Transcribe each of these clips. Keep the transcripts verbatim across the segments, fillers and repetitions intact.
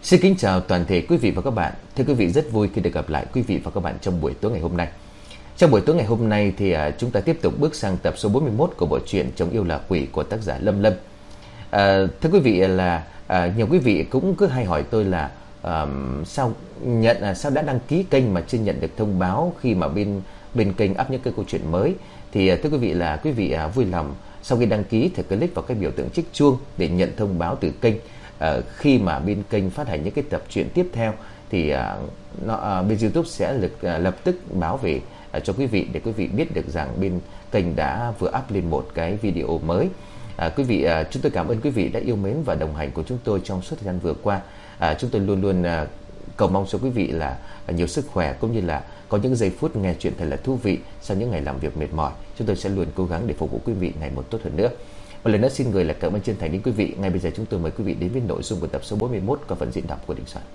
Xin kính chào toàn thể quý vị và các bạn. Thưa quý vị, rất vui khi được gặp lại quý vị và các bạn trong buổi tối ngày hôm nay. Trong buổi tối ngày hôm nay thì à, chúng ta tiếp tục bước sang tập số bốn mươi mốt của bộ truyện Chồng Yêu Là Quỷ của tác giả Lâm Lâm. À, thưa quý vị là à, nhiều quý vị cũng cứ hay hỏi tôi là à, sao nhận à, sao đã đăng ký kênh mà chưa nhận được thông báo khi mà bên bên kênh up những cái câu chuyện mới. Thì à, thưa quý vị là quý vị à, vui lòng sau khi đăng ký thì click vào cái biểu tượng chiếc chuông để nhận thông báo từ kênh. Uh, khi mà bên kênh phát hành những cái tập truyện tiếp theo thì uh, nó, uh, bên YouTube sẽ lực, uh, lập tức báo về uh, cho quý vị để quý vị biết được rằng bên kênh đã vừa up lên một cái video mới. Uh, quý vị, uh, chúng tôi cảm ơn quý vị đã yêu mến và đồng hành của chúng tôi trong suốt thời gian vừa qua. Uh, chúng tôi luôn luôn uh, cầu mong cho quý vị là uh, nhiều sức khỏe cũng như là có những giây phút nghe chuyện thật là thú vị sau những ngày làm việc mệt mỏi. Chúng tôi sẽ luôn cố gắng để phục vụ quý vị ngày một tốt hơn nữa. Một lần nữa xin gửi lời cảm ơn chân thành đến quý vị. Ngay bây giờ chúng tôi mời quý vị đến với nội dung của tập số bốn mươi mốt có phần diễn đọc của Đình Soạn.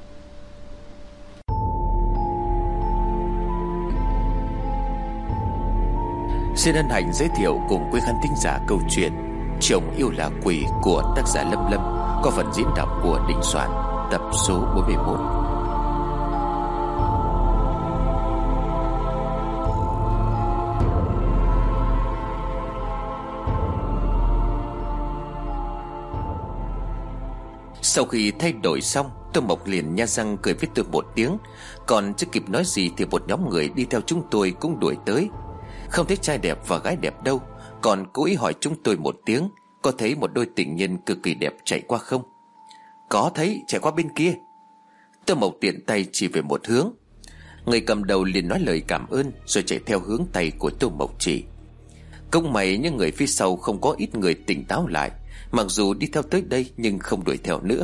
Xin hân hạnh giới thiệu cùng quý khán thính giả câu chuyện Chồng Yêu Là Quỷ của tác giả Lâm Lâm có phần diễn đọc của Đình Soạn, tập số bốn mươi mốt. Sau khi thay đổi xong, Tô Mộc liền nha răng cười với tôi một tiếng. Còn chưa kịp nói gì thì một nhóm người đi theo chúng tôi cũng đuổi tới. Không thấy trai đẹp và gái đẹp đâu, còn cố ý hỏi chúng tôi một tiếng có thấy một đôi tình nhân cực kỳ đẹp chạy qua không. Có thấy, chạy qua bên kia. Tô Mộc tiện tay chỉ về một hướng. Người cầm đầu liền nói lời cảm ơn rồi chạy theo hướng tay của Tô Mộc chỉ. Công mày những người phía sau không có ít người tỉnh táo lại, mặc dù đi theo tới đây nhưng không đuổi theo nữa.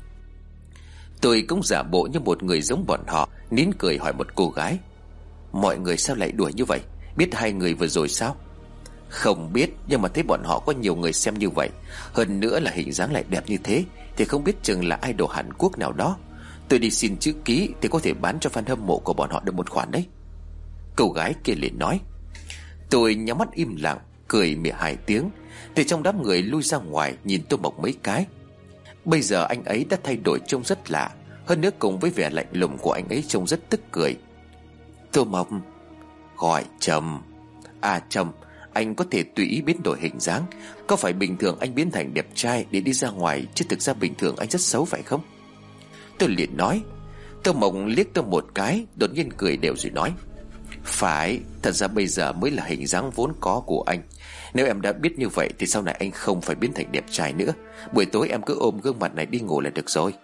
Tôi cũng giả bộ như một người giống bọn họ, nín cười hỏi một cô gái: mọi người sao lại đuổi như vậy? Biết hai người vừa rồi sao? Không biết, nhưng mà thấy bọn họ có nhiều người xem như vậy, hơn nữa là hình dáng lại đẹp như thế, thì không biết chừng là idol Hàn Quốc nào đó. Tôi đi xin chữ ký thì có thể bán cho fan hâm mộ của bọn họ được một khoản đấy. Cô gái kia liền nói. Tôi nhắm mắt im lặng, cười mỉa hai tiếng. Từ trong đám người lui ra ngoài nhìn Tô Mộc mấy cái. Bây giờ anh ấy đã thay đổi trông rất lạ, hơn nữa cùng với vẻ lạnh lùng của anh ấy trông rất tức cười. Tô Mộc. Gọi Trầm. À Trầm, anh có thể tùy ý biến đổi hình dáng. Có phải bình thường anh biến thành đẹp trai để đi ra ngoài, chứ thực ra bình thường anh rất xấu phải không? Tôi liền nói. Tô Mộc liếc tôi một cái, đột nhiên cười đều rồi nói. Phải, thật ra bây giờ mới là hình dáng vốn có của anh. Nếu em đã biết như vậy thì sau này anh không phải biến thành đẹp trai nữa. Buổi tối em cứ ôm gương mặt này đi ngủ là được rồi.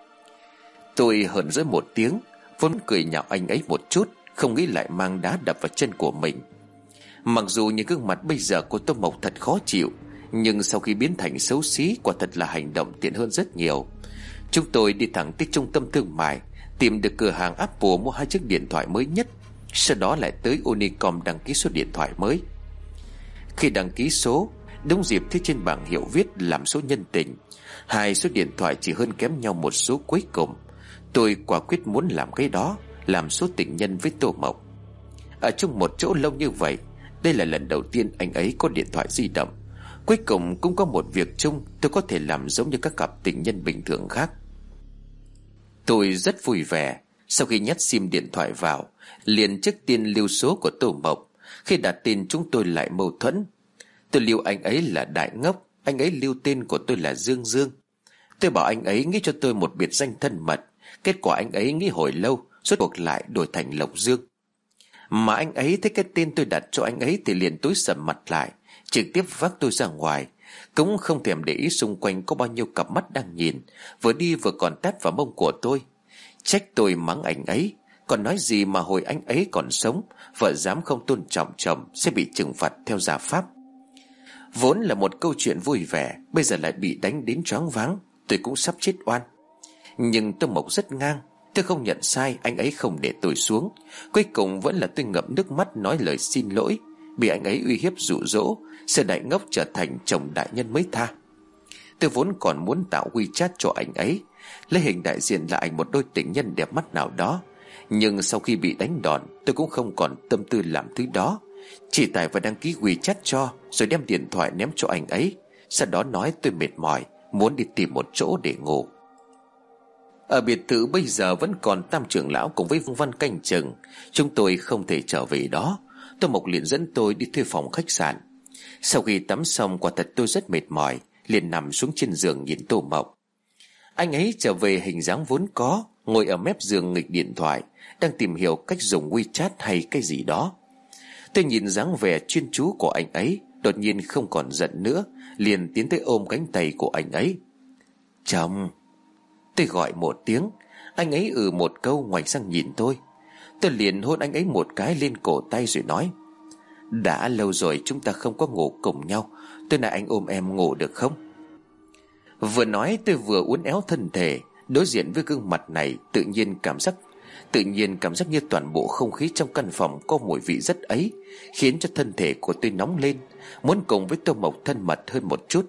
Tôi hờn dỗi một tiếng, vốn cười nhạo anh ấy một chút, không nghĩ lại mang đá đập vào chân của mình. Mặc dù những gương mặt bây giờ của Tô Mộc thật khó chịu, nhưng sau khi biến thành xấu xí, quả thật là hành động tiện hơn rất nhiều. Chúng tôi đi thẳng tới trung tâm thương mại, tìm được cửa hàng Apple mua hai chiếc điện thoại mới nhất. Sau đó lại tới Unicom đăng ký số điện thoại mới. Khi đăng ký số, đúng dịp thấy trên bảng hiệu viết làm số nhân tình. Hai số điện thoại chỉ hơn kém nhau một số cuối cùng. Tôi quả quyết muốn làm cái đó, làm số tình nhân với Tô Mộc. Ở chung một chỗ lâu như vậy, đây là lần đầu tiên anh ấy có điện thoại di động. Cuối cùng cũng có một việc chung, tôi có thể làm giống như các cặp tình nhân bình thường khác. Tôi rất vui vẻ. Sau khi nhét sim điện thoại vào, liền trước tiên lưu số của Tô Mộc. Khi đặt tên chúng tôi lại mâu thuẫn. Tôi lưu anh ấy là Đại Ngốc, anh ấy lưu tên của tôi là Dương Dương. Tôi bảo anh ấy nghĩ cho tôi một biệt danh thân mật. Kết quả anh ấy nghĩ hồi lâu, rốt cuộc lại đổi thành Lộc Dương. Mà anh ấy thấy cái tên tôi đặt cho anh ấy thì liền tối sầm mặt lại, trực tiếp vác tôi ra ngoài. Cũng không thèm để ý xung quanh có bao nhiêu cặp mắt đang nhìn, vừa đi vừa còn tát vào mông của tôi. Trách tôi mắng anh ấy, còn nói gì mà hồi anh ấy còn sống, vợ dám không tôn trọng chồng sẽ bị trừng phạt theo gia pháp. Vốn là một câu chuyện vui vẻ, bây giờ lại bị đánh đến choáng váng. Tôi cũng sắp chết oan. Nhưng Tô Mộc rất ngang. Tôi không nhận sai, anh ấy không để tôi xuống. Cuối cùng vẫn là tôi ngậm nước mắt nói lời xin lỗi, bị anh ấy uy hiếp dụ dỗ, sợ Đại Ngốc trở thành chồng đại nhân mới tha. Tôi vốn còn muốn tạo WeChat cho anh ấy, lấy hình đại diện là ảnh một đôi tình nhân đẹp mắt nào đó. Nhưng sau khi bị đánh đòn, tôi cũng không còn tâm tư làm thứ đó. Chỉ tải và đăng ký WeChat cho, rồi đem điện thoại ném cho anh ấy. Sau đó nói tôi mệt mỏi, muốn đi tìm một chỗ để ngủ. Ở biệt thự bây giờ vẫn còn Tam trưởng lão cùng với Vương Văn canh chừng. Chúng tôi không thể trở về đó. Tô Mộc liền dẫn tôi đi thuê phòng khách sạn. Sau khi tắm xong, quả thật tôi rất mệt mỏi, liền nằm xuống trên giường nhìn Tô Mộc. Anh ấy trở về hình dáng vốn có, ngồi ở mép giường nghịch điện thoại, đang tìm hiểu cách dùng WeChat hay cái gì đó. Tôi nhìn dáng vẻ chuyên chú của anh ấy, đột nhiên không còn giận nữa, liền tiến tới ôm cánh tay của anh ấy. Chồng. Tôi gọi một tiếng. Anh ấy ừ một câu, ngoảnh sang nhìn tôi. Tôi liền hôn anh ấy một cái lên cổ tay rồi nói: đã lâu rồi chúng ta không có ngủ cùng nhau, tôi này anh ôm em ngủ được không? Vừa nói tôi vừa uốn éo thân thể. Đối diện với gương mặt này, tự nhiên cảm giác Tự nhiên cảm giác như toàn bộ không khí trong căn phòng có mùi vị rất ấy, khiến cho thân thể của tôi nóng lên, muốn cùng với Tô Mộc thân mật hơn một chút.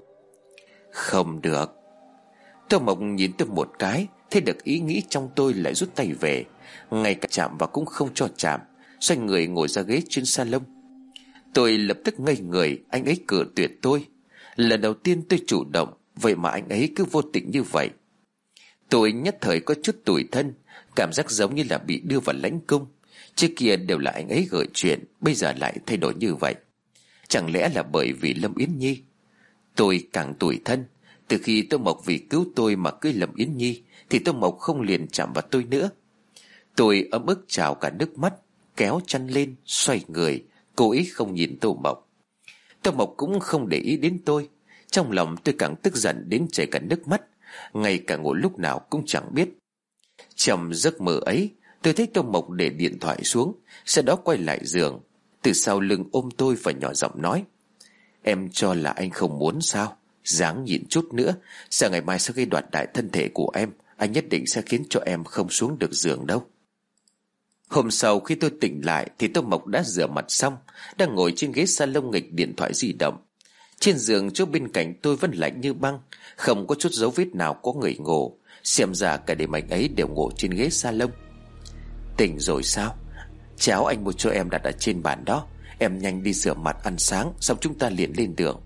Không được. Tô Mộc nhìn tôi một cái, thấy được ý nghĩ trong tôi lại rút tay về, ngay cả chạm vào cũng không cho chạm, xoay người ngồi ra ghế trên salon. Tôi lập tức ngây người. Anh ấy cự tuyệt tôi. Lần đầu tiên tôi chủ động, vậy mà anh ấy cứ vô tình như vậy. Tôi nhất thời có chút tủi thân, cảm giác giống như là bị đưa vào lãnh cung. Trước kia đều là anh ấy gợi chuyện, bây giờ lại thay đổi như vậy. Chẳng lẽ là bởi vì Lâm Yến Nhi? Tôi càng tủi thân. Từ khi Tô Mộc vì cứu tôi mà cưới Lâm Yến Nhi, thì Tô Mộc không liền chạm vào tôi nữa. Tôi ấm ức trào cả nước mắt, kéo chăn lên, xoay người, cố ý không nhìn Tô Mộc. Tô Mộc cũng không để ý đến tôi. Trong lòng tôi càng tức giận đến chảy cả nước mắt, ngay cả ngủ lúc nào cũng chẳng biết. Trong giấc mơ ấy, tôi thấy Tô Mộc để điện thoại xuống, sau đó quay lại giường, từ sau lưng ôm tôi và nhỏ giọng nói: em cho là anh không muốn sao? Ráng nhịn chút nữa, sáng ngày mai sau khi đoạt đại thân thể của em, anh nhất định sẽ khiến cho em không xuống được giường đâu. Hôm sau khi tôi tỉnh lại thì Tô Mộc đã rửa mặt xong, đang ngồi trên ghế salon nghịch điện thoại di động. Trên giường chỗ bên cạnh tôi vẫn lạnh như băng, không có chút dấu vết nào có người ngủ. Xem ra cả đêm anh ấy đều ngủ trên ghế salon. Tỉnh rồi sao? Cháo anh mua cho em đặt ở trên bàn đó. Em nhanh đi rửa mặt ăn sáng, xong chúng ta liền lên đường.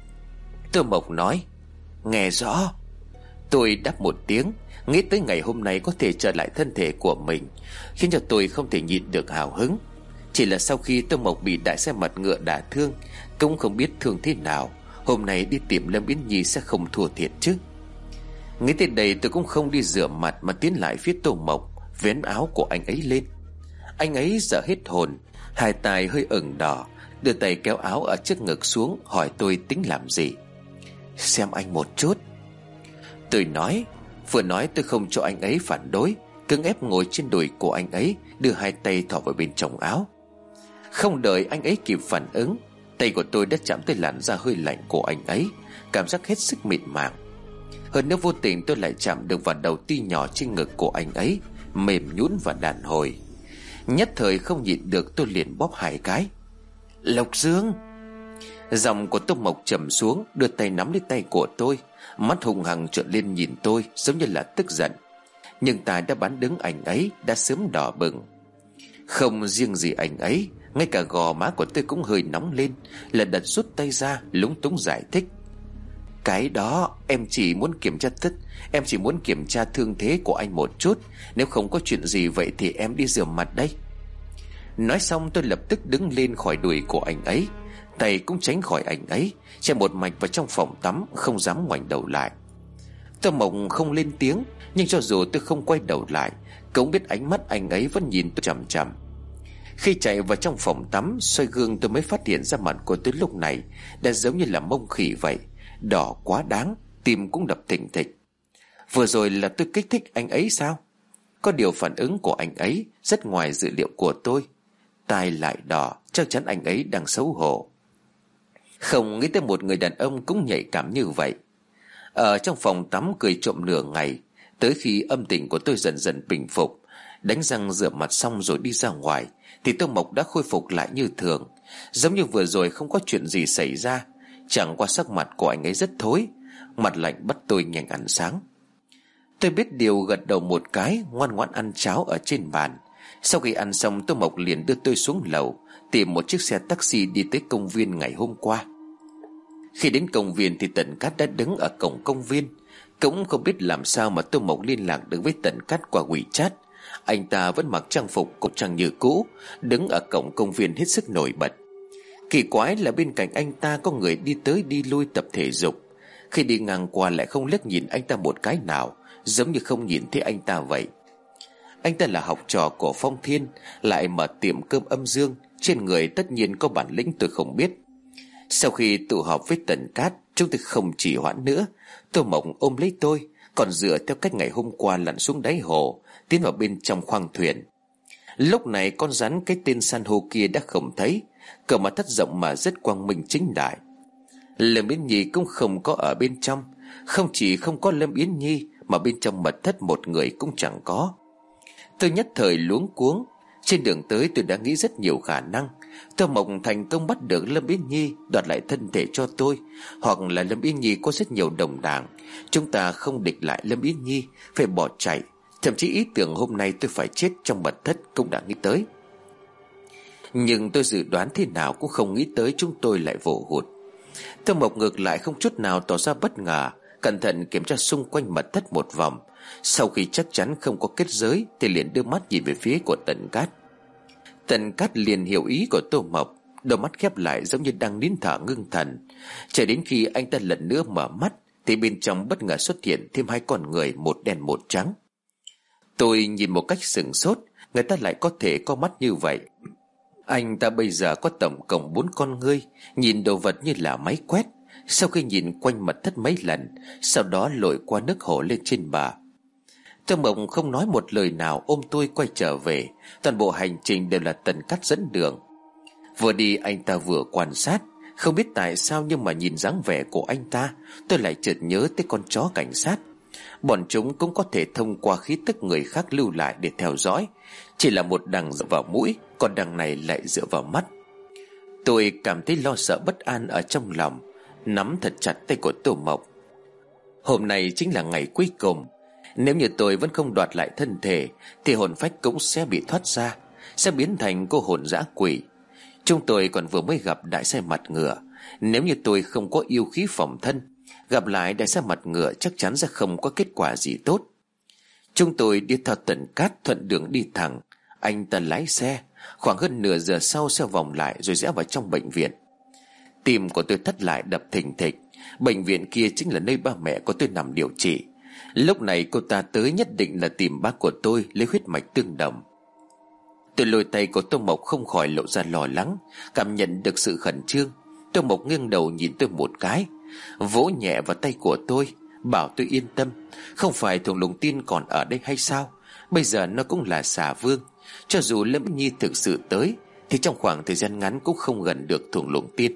Tô Mộc nói: nghe rõ. Tôi đáp một tiếng. Nghĩ tới ngày hôm nay có thể trở lại thân thể của mình, khiến cho tôi không thể nhịn được hào hứng. Chỉ là sau khi Tô Mộc bị đại xe mặt ngựa đả thương, cũng không biết thương thế nào, hôm nay đi tìm Lâm Yến Nhi sẽ không thua thiệt chứ. Nghĩ tới đây tôi cũng không đi rửa mặt mà tiến lại phía Tô Mộc, vén áo của anh ấy lên. Anh ấy giờ hết hồn, hai tai hơi ửng đỏ, đưa tay kéo áo ở trước ngực xuống, hỏi tôi tính làm gì. Xem anh một chút, tôi nói. Vừa nói tôi không cho anh ấy phản đối, cứng ép ngồi trên đùi của anh ấy, đưa hai tay thò vào bên trong áo. Không đợi anh ấy kịp phản ứng, tay của tôi đã chạm tới làn da hơi lạnh của anh ấy, cảm giác hết sức mịn màng. Hơn nữa vô tình tôi lại chạm được vào đầu ti nhỏ trên ngực của anh ấy, mềm nhũn và đàn hồi. Nhất thời không nhịn được, tôi liền bóp hai cái. Lộc Dương. Giọng của Tô Mộc trầm xuống, đưa tay nắm lấy tay của tôi, mắt hung hăng trợn lên nhìn tôi giống như là tức giận. Nhưng tài đã bán đứng anh ấy đã sớm đỏ bừng. Không riêng gì anh ấy, ngay cả gò má của tôi cũng hơi nóng lên. Là đặt rút tay ra, lúng túng giải thích: cái đó em chỉ muốn kiểm tra tất Em chỉ muốn kiểm tra thương thế của anh một chút. Nếu không có chuyện gì vậy thì em đi rửa mặt đây. Nói xong tôi lập tức đứng lên khỏi đùi của anh ấy, tay cũng tránh khỏi anh ấy, chạy một mạch vào trong phòng tắm, không dám ngoảnh đầu lại. Tô Mộc không lên tiếng, nhưng cho dù tôi không quay đầu lại, cũng biết ánh mắt anh ấy vẫn nhìn tôi chằm chằm. Khi chạy vào trong phòng tắm, soi gương tôi mới phát hiện ra mặt của tôi lúc này đã giống như là mông khỉ vậy, đỏ quá đáng, tim cũng đập thình thịch. Vừa rồi là tôi kích thích anh ấy sao? Có điều phản ứng của anh ấy rất ngoài dự liệu của tôi. Tai lại đỏ, chắc chắn anh ấy đang xấu hổ. Không nghĩ tới một người đàn ông cũng nhạy cảm như vậy. Ở trong phòng tắm cười trộm nửa ngày, tới khi âm tình của tôi dần dần bình phục, đánh răng rửa mặt xong rồi đi ra ngoài, thì Tô Mộc đã khôi phục lại như thường, giống như vừa rồi không có chuyện gì xảy ra. Chẳng qua sắc mặt của anh ấy rất thối, mặt lạnh bắt tôi nhanh ăn sáng. Tôi biết điều, gật đầu một cái, ngoan ngoãn ăn cháo ở trên bàn. Sau khi ăn xong, Tô Mộc liền đưa tôi xuống lầu, tìm một chiếc xe taxi đi tới công viên ngày hôm qua. Khi đến công viên thì Tần Cát đã đứng ở cổng công viên. Cũng không biết làm sao mà Tô Mộc liên lạc được với Tần Cát qua WeChat. Anh ta vẫn mặc trang phục cổ trang như cũ, đứng ở cổng công viên hết sức nổi bật. Kỳ quái là bên cạnh anh ta có người đi tới đi lui tập thể dục. Khi đi ngang qua lại không liếc nhìn anh ta một cái nào, giống như không nhìn thấy anh ta vậy. Anh ta là học trò của Phong Thiên, lại mở tiệm cơm âm dương, trên người tất nhiên có bản lĩnh tôi không biết. Sau khi tụ họp với Tần Cát, chúng tôi không trì hoãn nữa. Tô Mộc ôm lấy tôi, còn dựa theo cách ngày hôm qua lặn xuống đáy hồ, tiến vào bên trong khoang thuyền. Lúc này con rắn cái tên san hô kia đã không thấy, cờ mặt thất rộng mà rất quang minh chính đại. Lâm Yến Nhi cũng không có ở bên trong. Không chỉ không có Lâm Yến Nhi, mà bên trong mật thất một người cũng chẳng có. Tôi nhất thời luống cuống. Trên đường tới tôi đã nghĩ rất nhiều khả năng. Tô Mộc thành công bắt được Lâm Yến Nhi, đoạt lại thân thể cho tôi, hoặc là Lâm Yến Nhi có rất nhiều đồng đảng, chúng ta không địch lại Lâm Yến Nhi, phải bỏ chạy. Thậm chí ý tưởng hôm nay tôi phải chết trong mật thất cũng đã nghĩ tới. Nhưng tôi dự đoán thế nào cũng không nghĩ tới chúng tôi lại vồ hụt. Tô Mộc ngược lại không chút nào tỏ ra bất ngờ, cẩn thận kiểm tra xung quanh mật thất một vòng. Sau khi chắc chắn không có kết giới thì liền đưa mắt nhìn về phía của Tần Cát. Tần Cát liền hiểu ý của Tô Mộc, đôi mắt khép lại giống như đang nín thở ngưng thần. Cho đến khi anh ta lần nữa mở mắt thì bên trong bất ngờ xuất hiện thêm hai con người, một đen một trắng. Tôi nhìn một cách sửng sốt, người ta lại có thể có mắt như vậy. Anh ta bây giờ có tổng cộng bốn con ngươi, nhìn đồ vật như là máy quét. Sau khi nhìn quanh mật thất mấy lần, sau đó lội qua nước hồ lên trên bờ. Tô Mộc không nói một lời nào, ôm tôi quay trở về. Toàn bộ hành trình đều là Tần Cát dẫn đường. Vừa đi anh ta vừa quan sát. Không biết tại sao nhưng mà nhìn dáng vẻ của anh ta, tôi lại chợt nhớ tới con chó cảnh sát. Bọn chúng cũng có thể thông qua khí tức người khác lưu lại để theo dõi. Chỉ là một đằng dựa vào mũi, còn đằng này lại dựa vào mắt. Tôi cảm thấy lo sợ bất an ở trong lòng, nắm thật chặt tay của Tô Mộc. Hôm nay chính là ngày cuối cùng. Nếu như tôi vẫn không đoạt lại thân thể thì hồn phách cũng sẽ bị thoát ra, sẽ biến thành cô hồn dã quỷ. Chúng tôi còn vừa mới gặp đại sai mặt ngựa. Nếu như tôi không có yêu khí phòng thân, gặp lại đại sai mặt ngựa chắc chắn sẽ không có kết quả gì tốt. Chúng tôi đi theo Tần Cát thuận đường đi thẳng. Anh ta lái xe. Khoảng hơn nửa giờ sau xe vòng lại rồi rẽ vào trong bệnh viện. Tim của tôi thắt lại đập thình thịch. Bệnh viện kia chính là nơi ba mẹ của tôi nằm điều trị. Lúc này cô ta tới nhất định là tìm bác của tôi lấy huyết mạch tương đồng. Tôi lôi tay của Tô Mộc không khỏi lộ ra lo lắng, cảm nhận được sự khẩn trương. Tô Mộc nghiêng đầu nhìn tôi một cái, vỗ nhẹ vào tay của tôi, bảo tôi yên tâm. Không phải Thùng Lũng Tiên còn ở đây hay sao? Bây giờ nó cũng là xà vương. Cho dù Lâm Nhi thực sự tới thì trong khoảng thời gian ngắn cũng không gần được Thùng Lũng Tiên.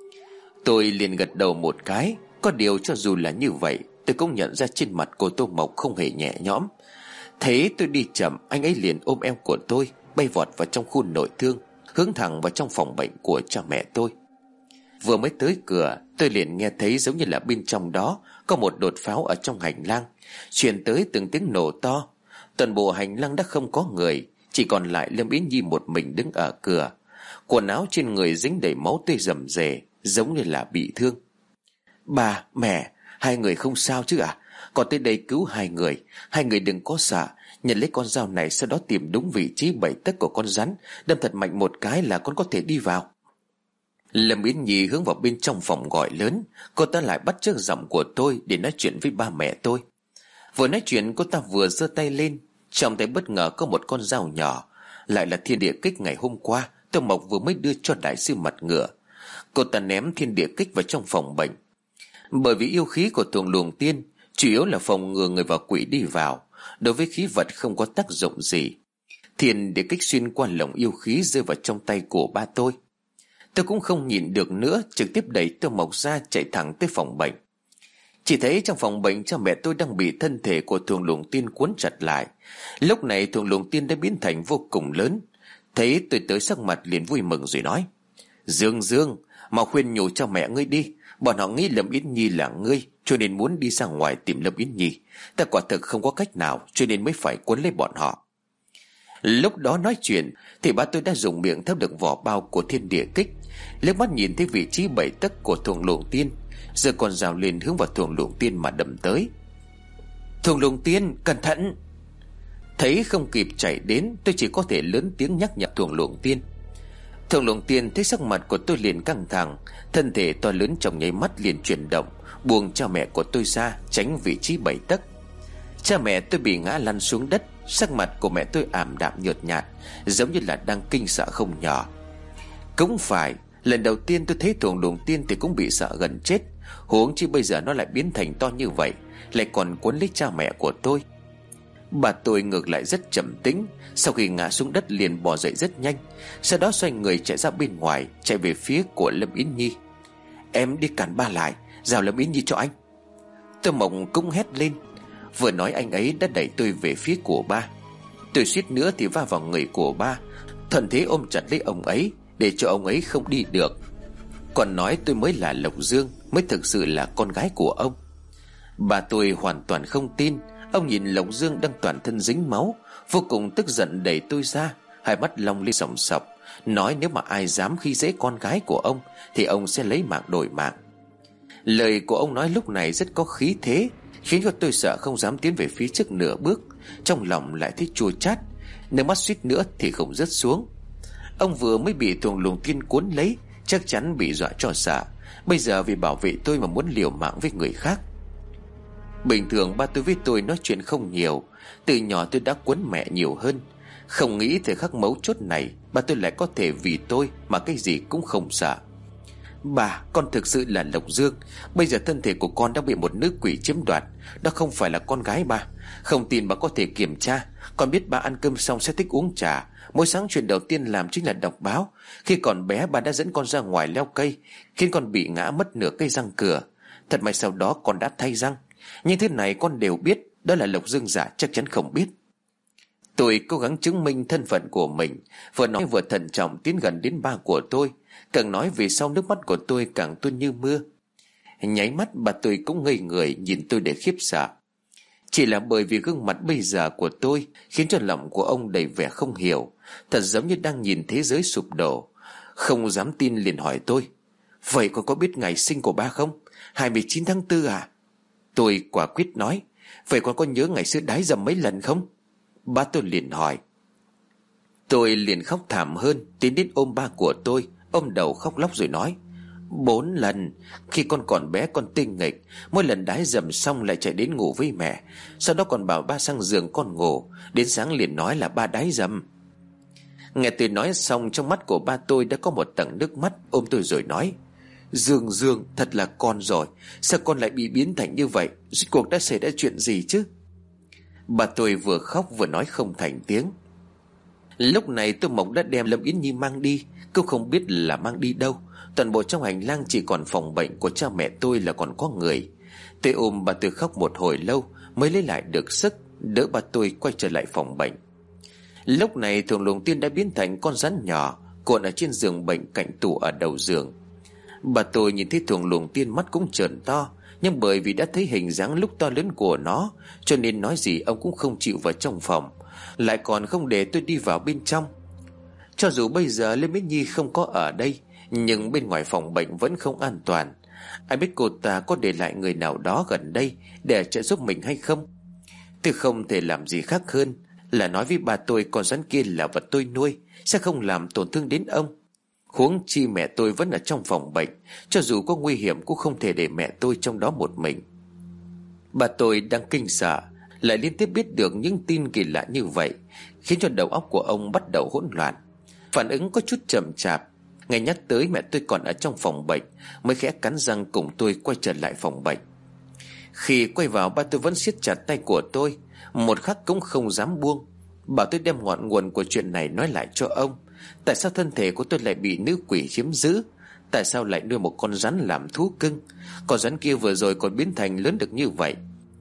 Tôi liền gật đầu một cái. Có điều cho dù là như vậy, tôi cũng nhận ra trên mặt cô Tô Mộc không hề nhẹ nhõm. Thế tôi đi chậm, anh ấy liền ôm em của tôi bay vọt vào trong khu nội thương, hướng thẳng vào trong phòng bệnh của cha mẹ tôi. Vừa mới tới cửa, tôi liền nghe thấy giống như là bên trong đó có một đột pháo ở trong hành lang, truyền tới từng tiếng nổ to. Toàn bộ hành lang đã không có người, chỉ còn lại Lâm Yến Nhi một mình đứng ở cửa. Quần áo trên người dính đầy máu tươi rầm rề, giống như là bị thương. Bà, mẹ, hai người không sao chứ à? Còn tới đây cứu hai người. Hai người đừng có sợ. Nhận lấy con dao này, sau đó tìm đúng vị trí bảy tấc của con rắn, đâm thật mạnh một cái là con có thể đi vào. Lâm Yến Nhi hướng vào bên trong phòng gọi lớn. Cô ta lại bắt chước giọng của tôi để nói chuyện với ba mẹ tôi. Vừa nói chuyện cô ta vừa giơ tay lên, trong tay bất ngờ có một con dao nhỏ, lại là thiên địa kích ngày hôm qua Tô Mộc vừa mới đưa cho đại sư mặt ngựa. Cô ta ném thiên địa kích vào trong phòng bệnh. Bởi vì yêu khí của Thùng Lũng Tiên chủ yếu là phòng ngừa người và quỷ đi vào, đối với khí vật không có tác dụng gì. Thiên địa kích xuyên qua lồng yêu khí rơi vào trong tay của ba tôi. Tôi cũng không nhìn được nữa, trực tiếp đẩy Tô Mộc ra chạy thẳng tới phòng bệnh. Chỉ thấy trong phòng bệnh cha mẹ tôi đang bị thân thể của Thùng Lũng Tiên cuốn chặt lại. Lúc này Thùng Lũng Tiên đã biến thành vô cùng lớn. Thấy tôi tới sắc mặt liền vui mừng rồi nói: Dương Dương, mau khuyên nhủ cho mẹ ngươi đi. Bọn họ nghĩ Lâm Yến Nhi là ngươi, cho nên muốn đi ra ngoài tìm Lâm Yến Nhi. Ta quả thực không có cách nào, cho nên mới phải cuốn lấy bọn họ. Lúc đó nói chuyện thì ba tôi đã dùng miệng thắp được vỏ bao của thiên địa kích, liếc mắt nhìn thấy vị trí bảy tấc của Thùng Lũng Tiên, giơ con dao lên hướng vào Thùng Lũng Tiên mà đâm tới. Thường Lùng Tiên, cẩn thận. Thấy không kịp chạy đến, tôi chỉ có thể lớn tiếng nhắc nhở Thường Lùng Tiên. Thường Lùng Tiên thấy sắc mặt của tôi liền căng thẳng, thân thể to lớn trong nháy mắt liền chuyển động, buông cha mẹ của tôi ra, tránh vị trí bảy tấc. Cha mẹ tôi bị ngã lăn xuống đất, sắc mặt của mẹ tôi ảm đạm nhợt nhạt, giống như là đang kinh sợ không nhỏ. Cũng phải, lần đầu tiên tôi thấy Thường Lùng Tiên thì cũng bị sợ gần chết, huống chi bây giờ nó lại biến thành to như vậy, lại còn cuốn lấy cha mẹ của tôi. Bà tôi ngược lại rất trầm tĩnh, sau khi ngã xuống đất liền bò dậy rất nhanh, sau đó xoay người chạy ra bên ngoài, chạy về phía của Lâm Yến Nhi. Em đi cản ba lại, giao Lâm Yến Nhi cho anh. Tôi Mộng cũng hét lên. Vừa nói anh ấy đã đẩy tôi về phía của ba. Tôi suýt nữa thì va vào người của ba, thuận thế ôm chặt lấy ông ấy để cho ông ấy không đi được. Còn nói tôi mới là Lộc Dương, mới thực sự là con gái của ông. Bà tôi hoàn toàn không tin. Ông nhìn Lộc Dương đang toàn thân dính máu, vô cùng tức giận đẩy tôi ra, hai mắt long lên sòng sọc, nói nếu mà ai dám khi dễ con gái của ông thì ông sẽ lấy mạng đổi mạng. Lời của ông nói lúc này rất có khí thế, khiến cho tôi sợ không dám tiến về phía trước nửa bước, trong lòng lại thấy chua chát, nước mắt suýt nữa thì không rớt xuống. Ông vừa mới bị Thường Lùng Tiên cuốn lấy, chắc chắn bị dọa cho sợ, bây giờ vì bảo vệ tôi mà muốn liều mạng với người khác. Bình thường ba tôi với tôi nói chuyện không nhiều, từ nhỏ tôi đã quấn mẹ nhiều hơn. Không nghĩ thời khắc mấu chốt này ba tôi lại có thể vì tôi mà cái gì cũng không sợ. Bà, con thực sự là Lộc Dương. Bây giờ thân thể của con đã bị một nữ quỷ chiếm đoạt. Đó không phải là con gái ba. Không tin bà có thể kiểm tra. Con biết ba ăn cơm xong sẽ thích uống trà. Mỗi sáng chuyện đầu tiên làm chính là đọc báo. Khi còn bé ba đã dẫn con ra ngoài leo cây, khiến con bị ngã mất nửa cây răng cửa. Thật may sau đó con đã thay răng. Nhưng thế này con đều biết, đó là Lộc Dương giả chắc chắn không biết. Tôi cố gắng chứng minh thân phận của mình, vừa nói vừa thận trọng tiến gần đến ba của tôi. Càng nói về sau nước mắt của tôi càng tuôn như mưa. Nháy mắt bà tôi cũng ngây người nhìn tôi để khiếp sợ. Chỉ là bởi vì gương mặt bây giờ của tôi khiến cho lòng của ông đầy vẻ không hiểu, thật giống như đang nhìn thế giới sụp đổ. Không dám tin liền hỏi tôi: Vậy con có biết ngày sinh của ba không? hai mươi chín tháng tư à? Tôi quả quyết nói: Vậy con có nhớ ngày xưa đái dầm mấy lần không? Ba tôi liền hỏi. Tôi liền khóc thảm hơn, tiến đến ôm ba của tôi, ôm đầu khóc lóc rồi nói: Bốn lần. Khi con còn bé con tinh nghịch, mỗi lần đái dầm xong lại chạy đến ngủ với mẹ, sau đó còn bảo ba sang giường con ngủ, đến sáng liền nói là ba đái dầm. Nghe tôi nói xong, trong mắt của ba tôi đã có một tầng nước mắt, ôm tôi rồi nói: Dương Dương, thật là con rồi. Sao con lại bị biến thành như vậy? Rốt cuộc đã xảy ra chuyện gì chứ? Bà tôi vừa khóc vừa nói không thành tiếng. Lúc này tôi Mộng đã đem Lâm Yến Nhi mang đi. Cô không biết là mang đi đâu. Toàn bộ trong hành lang chỉ còn phòng bệnh của cha mẹ tôi là còn có người. Tôi ôm bà tôi khóc một hồi lâu mới lấy lại được sức, đỡ bà tôi quay trở lại phòng bệnh. Lúc này Thường Lùng Tiên đã biến thành con rắn nhỏ, cuộn ở trên giường bệnh cạnh tủ ở đầu giường. Bà tôi nhìn thấy Thường Lùng Tiên mắt cũng trợn to, nhưng bởi vì đã thấy hình dáng lúc to lớn của nó, cho nên nói gì ông cũng không chịu vào trong phòng, lại còn không để tôi đi vào bên trong. Cho dù bây giờ Lê Mỹ Nhi không có ở đây, nhưng bên ngoài phòng bệnh vẫn không an toàn. Ai biết cô ta có để lại người nào đó gần đây để trợ giúp mình hay không. Tôi không thể làm gì khác hơn là nói với bà tôi con rắn kia là vật tôi nuôi, sẽ không làm tổn thương đến ông. Huống chi mẹ tôi vẫn ở trong phòng bệnh, cho dù có nguy hiểm cũng không thể để mẹ tôi trong đó một mình. Bà tôi đang kinh sợ, lại liên tiếp biết được những tin kỳ lạ như vậy, khiến cho đầu óc của ông bắt đầu hỗn loạn, phản ứng có chút chậm chạp. Ngày nhắc tới mẹ tôi còn ở trong phòng bệnh, mới khẽ cắn răng cùng tôi quay trở lại phòng bệnh. Khi quay vào, ba tôi vẫn siết chặt tay của tôi, một khắc cũng không dám buông, bảo tôi đem ngọn nguồn của chuyện này nói lại cho ông. Tại sao thân thể của tôi lại bị nữ quỷ chiếm giữ? Tại sao lại nuôi một con rắn làm thú cưng? Con rắn kia vừa rồi còn biến thành lớn được như vậy.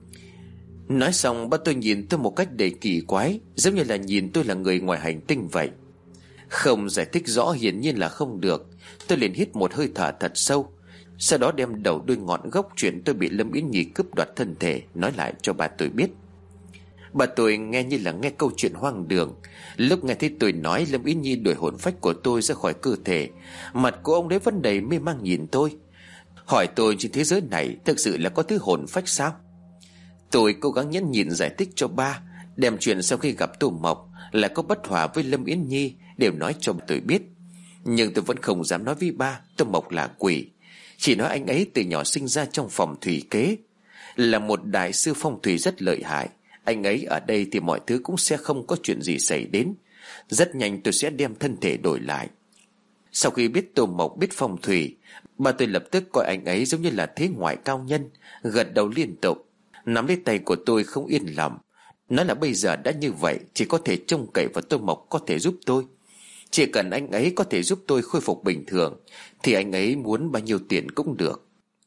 Nói xong, ba tôi nhìn tôi một cách đầy kỳ quái, giống như là nhìn tôi là người ngoài hành tinh vậy. Không giải thích rõ hiển nhiên là không được. Tôi liền hít một hơi thở thật sâu, sau đó đem đầu đuôi ngọn gốc chuyện tôi bị Lâm Yến Nhi cướp đoạt thân thể nói lại cho bà tôi biết. Bà tôi nghe như là nghe câu chuyện hoang đường. Lúc nghe thấy tôi nói Lâm Yến Nhi đuổi hồn phách của tôi ra khỏi cơ thể, mặt của ông đấy vẫn đầy mê mang nhìn tôi, hỏi tôi trên thế giới này thực sự là có thứ hồn phách sao? Tôi cố gắng nhẫn nhịn giải thích cho ba, đem chuyện sau khi gặp Tô Mộc là có bất hòa với Lâm Yến Nhi đều nói cho tôi biết. Nhưng tôi vẫn không dám nói với ba Tô Mộc là quỷ. Chỉ nói anh ấy từ nhỏ sinh ra trong phòng thủy kế, là một đại sư phong thủy rất lợi hại. Anh ấy ở đây thì mọi thứ cũng sẽ không có chuyện gì xảy đến. Rất nhanh tôi sẽ đem thân thể đổi lại. Sau khi biết Tô Mộc biết phong thủy, ba tôi lập tức coi anh ấy giống như là thế ngoại cao nhân, gật đầu liên tục, nắm lấy tay của tôi không yên lòng. Nói là bây giờ đã như vậy, chỉ có thể trông cậy vào Tô Mộc có thể giúp tôi. Chỉ cần anh ấy có thể giúp tôi khôi phục bình thường thì anh ấy muốn bao nhiêu tiền cũng được.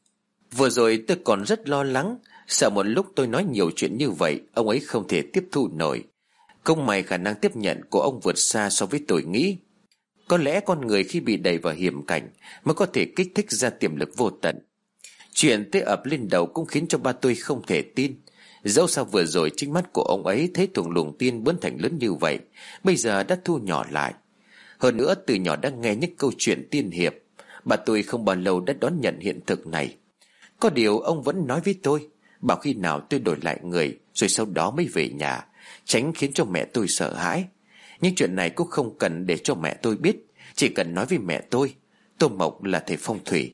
Vừa rồi tôi còn rất lo lắng, sợ một lúc tôi nói nhiều chuyện như vậy ông ấy không thể tiếp thu nổi. Không may khả năng tiếp nhận của ông vượt xa so với tôi nghĩ. Có lẽ con người khi bị đẩy vào hiểm cảnh mới có thể kích thích ra tiềm lực vô tận. Chuyện tế ập lên đầu cũng khiến cho ba tôi không thể tin. Dẫu sao vừa rồi chính mắt của ông ấy thấy thùng lùng tiên biến thành lớn như vậy, bây giờ đã thu nhỏ lại. Hơn nữa từ nhỏ đã nghe những câu chuyện tiên hiệp, bà tôi không bao lâu đã đón nhận hiện thực này. Có điều ông vẫn nói với tôi, bảo khi nào tôi đổi lại người rồi sau đó mới về nhà, tránh khiến cho mẹ tôi sợ hãi. Nhưng chuyện này cũng không cần để cho mẹ tôi biết, chỉ cần nói với mẹ tôi Tô Mộc là thầy phong thủy.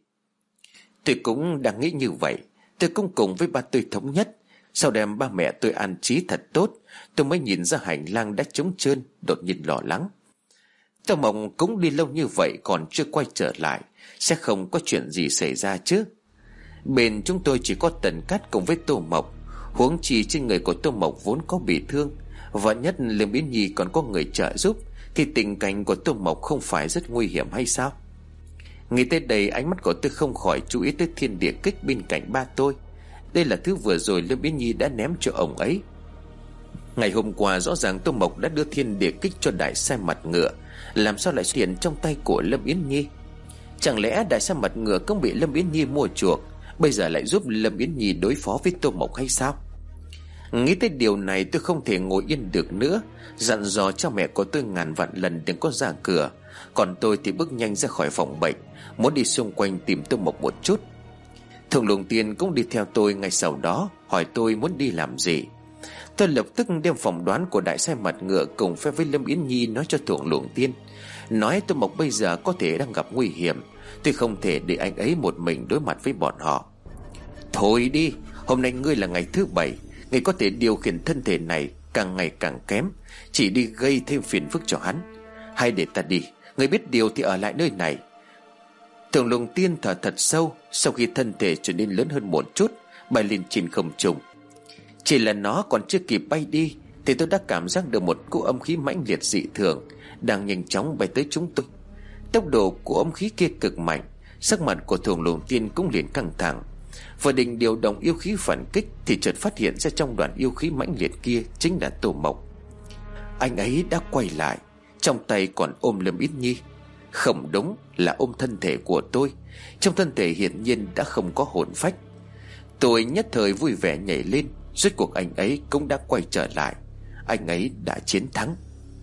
Tôi cũng đang nghĩ như vậy. Tôi cũng cùng với ba tôi thống nhất. Sau đem ba mẹ tôi an trí thật tốt, tôi mới nhìn ra hành lang đã trống trơn, đột nhiên lo lắng. Tô Mộc cũng đi lâu như vậy còn chưa quay trở lại, sẽ không có chuyện gì xảy ra chứ. Bên chúng tôi chỉ có Tần Cát cùng với Tô Mộc, huống chi trên người của Tô Mộc vốn có bị thương, và nhất Lâm Yến Nhi còn có người trợ giúp, thì tình cảnh của Tô Mộc không phải rất nguy hiểm hay sao? Nghĩ tới đây, ánh mắt của tôi không khỏi chú ý tới thiên địa kích bên cạnh ba tôi. Đây là thứ vừa rồi Lâm Yến Nhi đã ném cho ông ấy. Ngày hôm qua rõ ràng Tô Mộc đã đưa thiên địa kích cho đại sai mặt ngựa, làm sao lại xuất hiện trong tay của Lâm Yến Nhi? Chẳng lẽ đại sai mặt ngựa cũng bị Lâm Yến Nhi mua chuộc, bây giờ lại giúp Lâm Yến Nhi đối phó với Tô Mộc hay sao? Nghĩ tới điều này tôi không thể ngồi yên được nữa, dặn dò cho mẹ của tôi ngàn vạn lần đừng có ra cửa. Còn tôi thì bước nhanh ra khỏi phòng bệnh, muốn đi xung quanh tìm Tô Mộc một chút. Thường Lùng Tiên cũng đi theo tôi ngay sau đó, hỏi tôi muốn đi làm gì. Tôi lập tức đem phỏng đoán của đại sai mặt ngựa cùng phép với Lâm Yến Nhi nói cho Thường Lùng Tiên, nói Tô Mộc bây giờ có thể đang gặp nguy hiểm, tôi không thể để anh ấy một mình đối mặt với bọn họ. Thôi đi, hôm nay ngươi là ngày thứ bảy, ngươi có thể điều khiển thân thể này càng ngày càng kém, chỉ đi gây thêm phiền phức cho hắn. Hay để ta đi, ngươi biết điều thì ở lại nơi này. Thường Lùng Tiên thở thật sâu, sau khi thân thể trở nên lớn hơn một chút, bay lên trên không trung. Chỉ là nó còn chưa kịp bay đi thì tôi đã cảm giác được một cỗ âm khí mãnh liệt dị thường đang nhanh chóng bay tới chúng tôi. Tốc độ của âm khí kia cực mạnh, sắc mặt của Thường Lùng Tiên cũng liền căng thẳng. Vừa định điều động yêu khí phản kích thì chợt phát hiện ra trong đoàn yêu khí mãnh liệt kia chính là Tô Mộc. Anh ấy đã quay lại, trong tay còn ôm Lâm Yến Nhi. Không đúng, là ôm thân thể của tôi. Trong thân thể hiển nhiên đã không có hồn phách. Tôi nhất thời vui vẻ nhảy lên. Rốt cuộc anh ấy cũng đã quay trở lại. Anh ấy đã chiến thắng.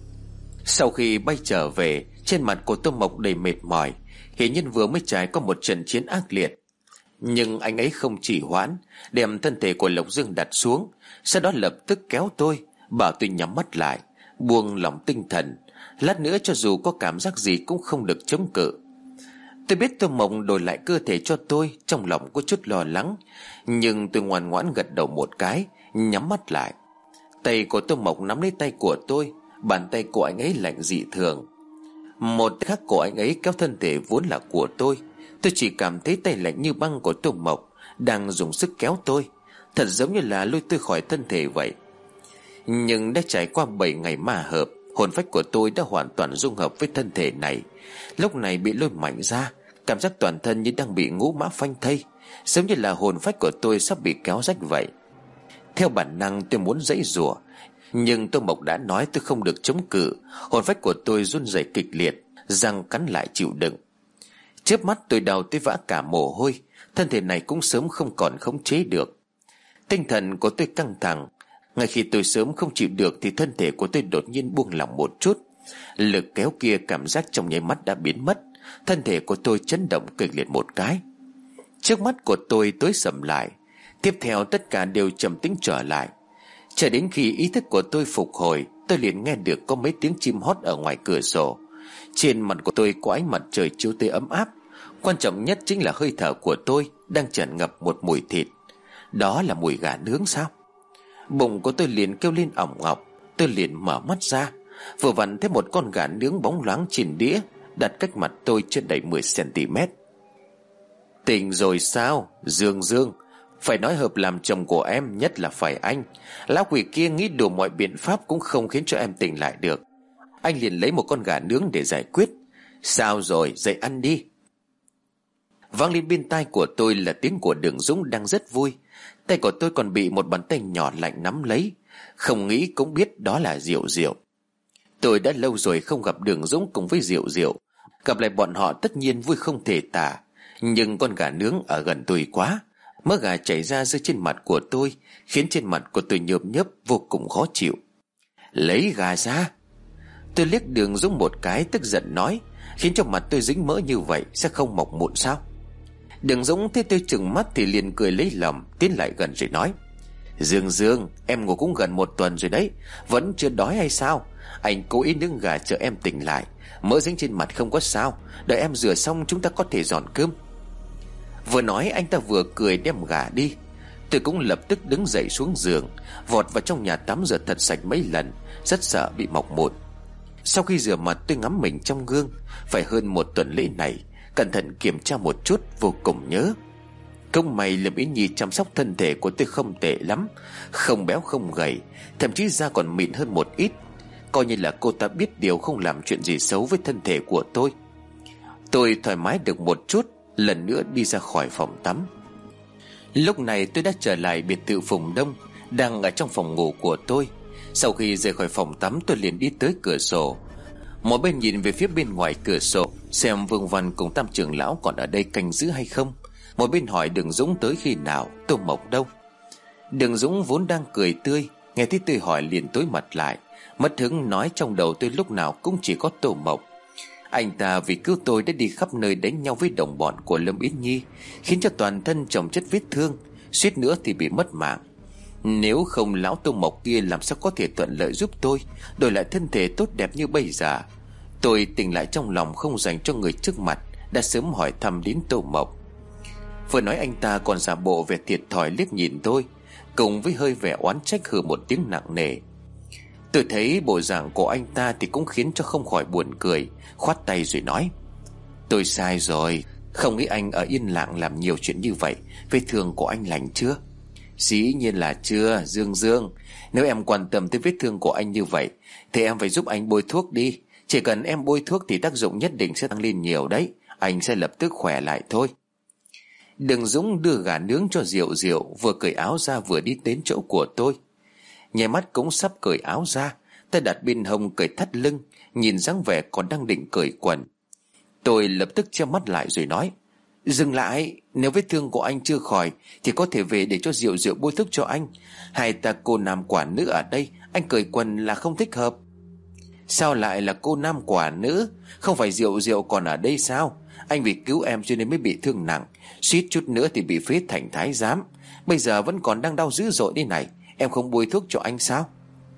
Sau khi bay trở về, trên mặt của Tô Mộc đầy mệt mỏi, hiển nhiên vừa mới trải qua một trận chiến ác liệt. Nhưng anh ấy không chỉ hoãn, đem thân thể của Lộc Dương đặt xuống, sau đó lập tức kéo tôi, bảo tôi nhắm mắt lại, buông lỏng tinh thần. Lát nữa cho dù có cảm giác gì cũng không được chống cự. Tôi biết Tô Mộc đổi lại cơ thể cho tôi, trong lòng có chút lo lắng, nhưng tôi ngoan ngoãn gật đầu một cái, nhắm mắt lại. Tay của Tô Mộc nắm lấy tay của tôi, bàn tay của anh ấy lạnh dị thường. Một tay khác của anh ấy kéo thân thể vốn là của tôi. Tôi chỉ cảm thấy tay lạnh như băng của Tô Mộc đang dùng sức kéo tôi, thật giống như là lôi tôi khỏi thân thể vậy. Nhưng đã trải qua bảy ngày ma hợp, hồn phách của tôi đã hoàn toàn dung hợp với thân thể này. Lúc này bị lôi mạnh ra, cảm giác toàn thân như đang bị ngũ mã phanh thây, giống như là hồn phách của tôi sắp bị kéo rách vậy. Theo bản năng tôi muốn giãy giụa, nhưng Tô Mộc đã nói tôi không được chống cự. Hồn phách của tôi run rẩy kịch liệt, răng cắn lại chịu đựng. Chớp mắt tôi đau tới vã cả mồ hôi, thân thể này cũng sớm không còn khống chế được. Tinh thần của tôi căng thẳng. Ngay khi tôi sớm không chịu được thì thân thể của tôi đột nhiên buông lỏng một chút. Lực kéo kia cảm giác trong nháy mắt đã biến mất. Thân thể của tôi chấn động kịch liệt một cái. Trước mắt của tôi tối sầm lại. Tiếp theo tất cả đều trầm tĩnh trở lại. Cho đến khi ý thức của tôi phục hồi, tôi liền nghe được có mấy tiếng chim hót ở ngoài cửa sổ. Trên mặt của tôi có ánh mặt trời chiếu tới ấm áp. Quan trọng nhất chính là hơi thở của tôi đang tràn ngập một mùi thịt. Đó là mùi gà nướng sao? Bụng của tôi liền kêu lên ỏng ọc. Tôi liền mở mắt ra, vừa vặn thấy một con gà nướng bóng loáng trên đĩa, đặt cách mặt tôi chưa đầy mười xăng-ti-mét. Tỉnh rồi sao Dương Dương? Phải nói hợp làm chồng của em, nhất là phải anh. Lão quỷ kia nghĩ đủ mọi biện pháp cũng không khiến cho em tỉnh lại được. Anh liền lấy một con gà nướng để giải quyết. Sao rồi, dậy ăn đi. Vang lên bên tai của tôi là tiếng của Đường Dũng đang rất vui. Tay của tôi còn bị một bàn tay nhỏ lạnh nắm lấy. Không nghĩ cũng biết đó là Diệu Diệu. Tôi đã lâu rồi không gặp Đường Dũng cùng với Diệu Diệu. Gặp lại bọn họ tất nhiên vui không thể tả. Nhưng con gà nướng ở gần tôi quá, mỡ gà chảy ra rơi trên mặt của tôi, khiến trên mặt của tôi nhợm nhớp vô cùng khó chịu. Lấy gà ra. Tôi liếc Đường Dũng một cái, tức giận nói, khiến cho mặt tôi dính mỡ như vậy sẽ không mọc mụn sao? Đường Dũng thấy tôi trừng mắt thì liền cười lấy lòng, tiến lại gần rồi nói, Dương Dương, em ngủ cũng gần một tuần rồi đấy, vẫn chưa đói hay sao? Anh cố ý nướng gà chờ em tỉnh lại, mỡ dính trên mặt không có sao, đợi em rửa xong chúng ta có thể dọn cơm. Vừa nói anh ta vừa cười đem gà đi. Tôi cũng lập tức đứng dậy xuống giường, vọt vào trong nhà tắm rửa thật sạch mấy lần, rất sợ bị mọc mụn. Sau khi rửa mặt tôi ngắm mình trong gương. Phải hơn một tuần lễ này, cẩn thận kiểm tra một chút, vô cùng nhớ. Công mày Lâm Yến Nhi chăm sóc thân thể của tôi không tệ lắm, không béo không gầy, thậm chí da còn mịn hơn một ít. Coi như là cô ta biết điều, không làm chuyện gì xấu với thân thể của tôi. Tôi thoải mái được một chút, lần nữa đi ra khỏi phòng tắm. Lúc này tôi đã trở lại biệt thự Phùng Đông, đang ở trong phòng ngủ của tôi. Sau khi rời khỏi phòng tắm, tôi liền đi tới cửa sổ. Một bên nhìn về phía bên ngoài cửa sổ, xem Vương Văn cùng Tam trưởng lão còn ở đây canh giữ hay không. Một bên hỏi Đường Dũng tới khi nào, Tô Mộc đâu. Đường Dũng vốn đang cười tươi, nghe thấy tôi hỏi liền tối mặt lại, mất hứng nói trong đầu tôi lúc nào cũng chỉ có Tô Mộc. Anh ta vì cứu tôi đã đi khắp nơi đánh nhau với đồng bọn của Lâm Yến Nhi, khiến cho toàn thân chồng chất vết thương, suýt nữa thì bị mất mạng. Nếu không lão Tô Mộc kia làm sao có thể thuận lợi giúp tôi đổi lại thân thể tốt đẹp như bây giờ. Tôi tỉnh lại trong lòng không dành cho người trước mặt, đã sớm hỏi thăm đến Tô Mộc. Vừa nói anh ta còn giả bộ vẻ thiệt thòi liếc nhìn tôi, cùng với hơi vẻ oán trách hừ một tiếng nặng nề. Tôi thấy bộ dạng của anh ta thì cũng khiến cho không khỏi buồn cười, khoát tay rồi nói, tôi sai rồi, không nghĩ anh ở yên lặng làm nhiều chuyện như vậy. Vết thương của anh lành chưa? Dĩ nhiên là chưa, Dương Dương. Nếu em quan tâm tới vết thương của anh như vậy thì em phải giúp anh bôi thuốc đi. Chỉ cần em bôi thuốc thì tác dụng nhất định sẽ tăng lên nhiều đấy. Anh sẽ lập tức khỏe lại thôi. Đường Dũng đưa gà nướng cho Diệu Diệu, vừa cởi áo ra vừa đi đến chỗ của tôi. Nhảy mắt cũng sắp cởi áo ra, tay đặt bên hông cởi thắt lưng, nhìn dáng vẻ còn đang định cởi quần. Tôi lập tức che mắt lại rồi nói, dừng lại, nếu vết thương của anh chưa khỏi thì có thể về để cho Diệu Diệu bôi thuốc cho anh. Hai ta cô nam quả nữ ở đây, anh cởi quần là không thích hợp. Sao lại là cô nam quả nữ? Không phải Diệu Diệu còn ở đây sao? Anh vì cứu em cho nên mới bị thương nặng, suýt chút nữa thì bị phế thành thái giám. Bây giờ vẫn còn đang đau dữ dội đây này, em không bôi thuốc cho anh sao?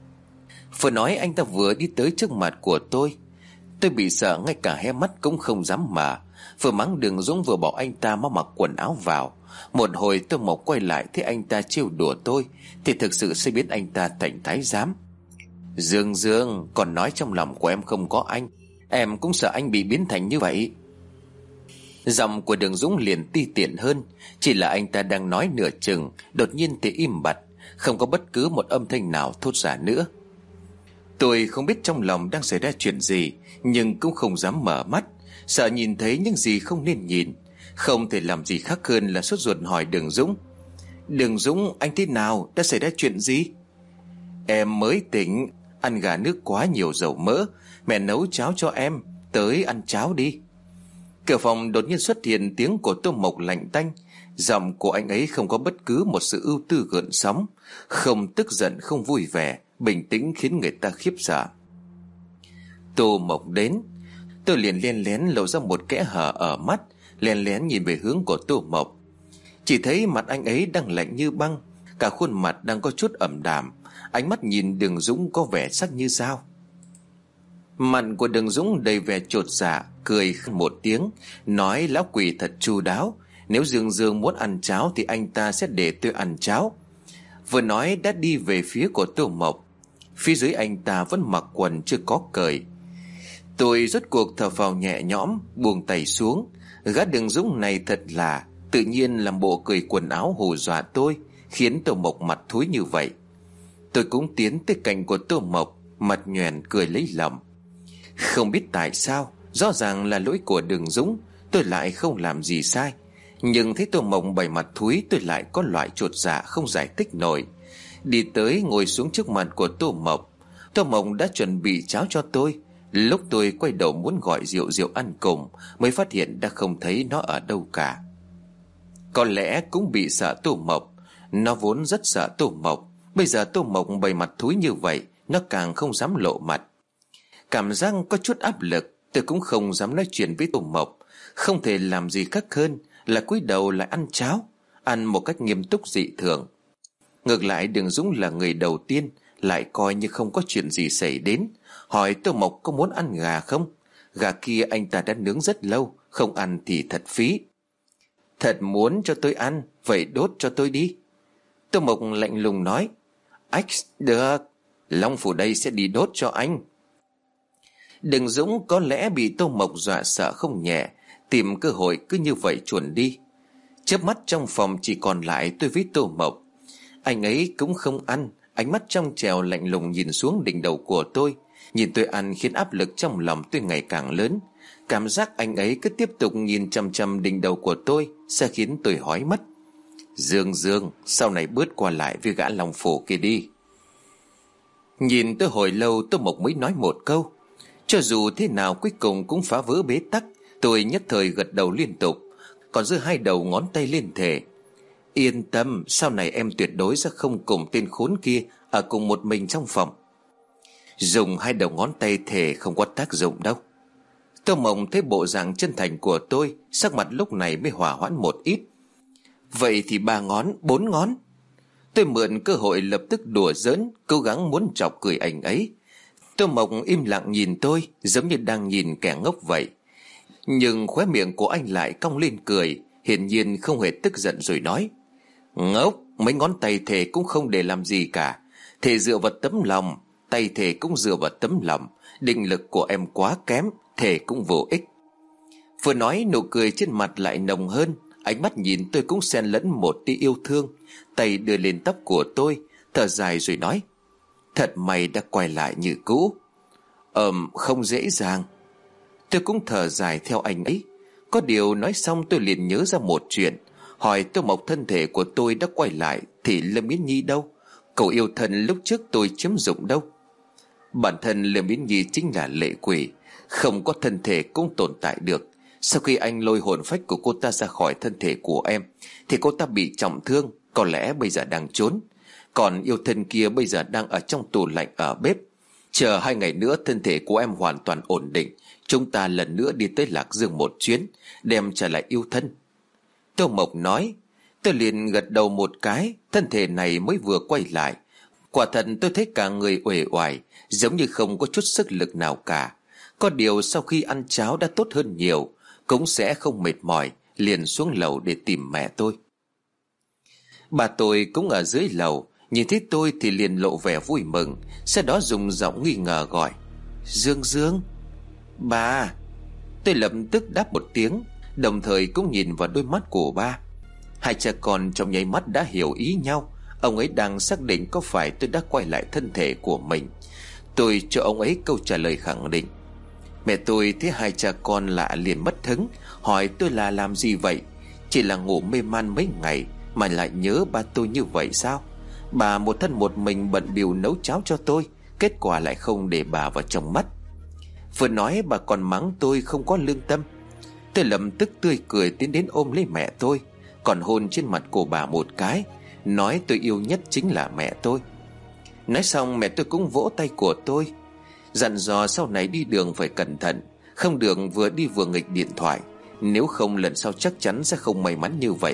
Vừa nói anh ta vừa đi tới trước mặt của tôi. Tôi bị sợ ngay cả hé mắt cũng không dám mở. Vừa mắng Đường Dũng vừa bảo anh ta mau mặc quần áo vào. Một hồi tôi Mộc quay lại thấy anh ta trêu đùa tôi thì thực sự sẽ biến anh ta thành thái giám. Dương Dương, còn nói trong lòng của em không có anh, em cũng sợ anh bị biến thành như vậy. Giọng của Đường Dũng liền ti tiện hơn, chỉ là anh ta đang nói nửa chừng, đột nhiên thì im bặt, không có bất cứ một âm thanh nào thốt ra nữa. Tôi không biết trong lòng đang xảy ra chuyện gì, nhưng cũng không dám mở mắt, sợ nhìn thấy những gì không nên nhìn. Không thể làm gì khác hơn là sốt ruột hỏi Đường Dũng, Đường Dũng, anh thế nào, đã xảy ra chuyện gì? Em mới tỉnh, ăn gà nước quá nhiều dầu mỡ, mẹ nấu cháo cho em, tới ăn cháo đi. Cửa phòng đột nhiên xuất hiện tiếng của Tô Mộc lạnh tanh. Giọng của anh ấy không có bất cứ một sự ưu tư gợn sóng, không tức giận, không vui vẻ, bình tĩnh khiến người ta khiếp sợ. Tô Mộc đến. Tôi liền len lén lộ ra một kẽ hở ở mắt, len lén nhìn về hướng của Tô Mộc. Chỉ thấy mặt anh ấy đang lạnh như băng, cả khuôn mặt đang có chút ẩm đạm. Ánh mắt nhìn Đường Dũng có vẻ sắc như dao. Mặt của Đường Dũng đầy vẻ chột dạ, cười một tiếng, nói: lão quỷ thật chu đáo. Nếu Dương Dương muốn ăn cháo thì anh ta sẽ để tôi ăn cháo. Vừa nói đã đi về phía của Tô Mộc. Phía dưới anh ta vẫn mặc quần chưa có cởi. Tôi rốt cuộc thở phào nhẹ nhõm, buông tay xuống. Gã Đường Dũng này thật là tự nhiên làm bộ cười quần áo hù dọa tôi, khiến Tô Mộc mặt thúi như vậy. Tôi cũng tiến tới cạnh của Tô Mộc, mặt nhoẻn cười lấy lòng. Không biết tại sao, rõ ràng là lỗi của Đường Dũng, tôi lại không làm gì sai. Nhưng thấy Tô Mộc bày mặt thúi, tôi lại có loại chột dạ không giải thích nổi. Đi tới ngồi xuống trước mặt của Tô Mộc. Tô Mộc đã chuẩn bị cháo cho tôi. Lúc tôi quay đầu muốn gọi rượu rượu ăn cùng, mới phát hiện đã không thấy nó ở đâu cả. Có lẽ cũng bị sợ Tô Mộc. Nó vốn rất sợ Tô Mộc. Bây giờ Tô Mộc bày mặt thúi như vậy, nó càng không dám lộ mặt. Cảm giác có chút áp lực, tôi cũng không dám nói chuyện với Tô Mộc. Không thể làm gì khác hơn là cúi đầu lại ăn cháo, ăn một cách nghiêm túc dị thường. Ngược lại Đường Dũng là người đầu tiên, lại coi như không có chuyện gì xảy đến, hỏi Tô Mộc có muốn ăn gà không. Gà kia anh ta đã nướng rất lâu, không ăn thì thật phí. Thật muốn cho tôi ăn, vậy đốt cho tôi đi. Tô Mộc lạnh lùng nói: ách, được, Long Phủ đây sẽ đi đốt cho anh. Đường Dũng có lẽ bị Tô Mộc dọa sợ không nhẹ, tìm cơ hội cứ như vậy chuồn đi. Chớp mắt trong phòng chỉ còn lại tôi với Tô Mộc. Anh ấy cũng không ăn, ánh mắt trong trèo lạnh lùng nhìn xuống đỉnh đầu của tôi. Nhìn tôi ăn khiến áp lực trong lòng tôi ngày càng lớn. Cảm giác anh ấy cứ tiếp tục nhìn chằm chằm đỉnh đầu của tôi sẽ khiến tôi hói mất. Dương Dương, sau này bớt qua lại với gã Long Phủ kia đi. Nhìn tôi hồi lâu, Tô Mộc mới nói một câu. Cho dù thế nào cuối cùng cũng phá vỡ bế tắc. Tôi nhất thời gật đầu liên tục, còn giơ hai đầu ngón tay lên thề: yên tâm, sau này em tuyệt đối sẽ không cùng tên khốn kia ở cùng một mình trong phòng. Dùng hai đầu ngón tay thề không có tác dụng đâu. Tô Mộc thấy bộ dạng chân thành của tôi, sắc mặt lúc này mới hòa hoãn một ít. Vậy thì ba ngón, bốn ngón. Tôi mượn cơ hội lập tức đùa giỡn, cố gắng muốn chọc cười anh ấy. Tô Mộc im lặng nhìn tôi, giống như đang nhìn kẻ ngốc vậy. Nhưng khóe miệng của anh lại cong lên cười, hiển nhiên không hề tức giận rồi nói: ngốc, mấy ngón tay thề cũng không để làm gì cả. Thề dựa vào tấm lòng, tay thề cũng dựa vào tấm lòng. Định lực của em quá kém, thề cũng vô ích. Vừa nói nụ cười trên mặt lại nồng hơn, ánh mắt nhìn tôi cũng xen lẫn một tia yêu thương. Tay đưa lên tóc của tôi, thở dài rồi nói: thật may đã quay lại như cũ. Ờm không dễ dàng. Tôi cũng thở dài theo anh ấy. Có điều nói xong tôi liền nhớ ra một chuyện, hỏi Tô Mộc thân thể của tôi đã quay lại thì Lâm Yến Nhi đâu? Cậu yêu thân lúc trước tôi chiếm dụng đâu? Bản thân Lâm Yến Nhi chính là lệ quỷ, không có thân thể cũng tồn tại được. Sau khi anh lôi hồn phách của cô ta ra khỏi thân thể của em thì cô ta bị trọng thương, có lẽ bây giờ đang trốn. Còn yêu thân kia bây giờ đang ở trong tủ lạnh ở bếp. Chờ hai ngày nữa thân thể của em hoàn toàn ổn định, chúng ta lần nữa đi tới Lạc Dương một chuyến, đem trả lại yêu thân. Tô Mộc nói. Tôi liền gật đầu một cái. Thân thể này mới vừa quay lại, quả thật tôi thấy cả người uể oải, giống như không có chút sức lực nào cả. Có điều sau khi ăn cháo đã tốt hơn nhiều, cũng sẽ không mệt mỏi, liền xuống lầu để tìm mẹ tôi. Bà tôi cũng ở dưới lầu, nhìn thấy tôi thì liền lộ vẻ vui mừng, sau đó dùng giọng nghi ngờ gọi: Dương Dương. Bà. Tôi lập tức đáp một tiếng, đồng thời cũng nhìn vào đôi mắt của ba. Hai cha con trong nháy mắt đã hiểu ý nhau. Ông ấy đang xác định có phải tôi đã quay lại thân thể của mình. Tôi cho ông ấy câu trả lời khẳng định. Mẹ tôi thấy hai cha con lạ liền mất hứng, hỏi tôi là làm gì vậy. Chỉ là ngủ mê man mấy ngày mà lại nhớ ba tôi như vậy sao? Bà một thân một mình bận bịu nấu cháo cho tôi, kết quả lại không để bà vào trong mắt. Vừa nói bà còn mắng tôi không có lương tâm. Tôi lập tức tươi cười tiến đến ôm lấy mẹ tôi, còn hôn trên mặt của bà một cái, nói tôi yêu nhất chính là mẹ tôi. Nói xong mẹ tôi cũng vỗ tay của tôi, dặn dò sau này đi đường phải cẩn thận, không được vừa đi vừa nghịch điện thoại, nếu không lần sau chắc chắn sẽ không may mắn như vậy.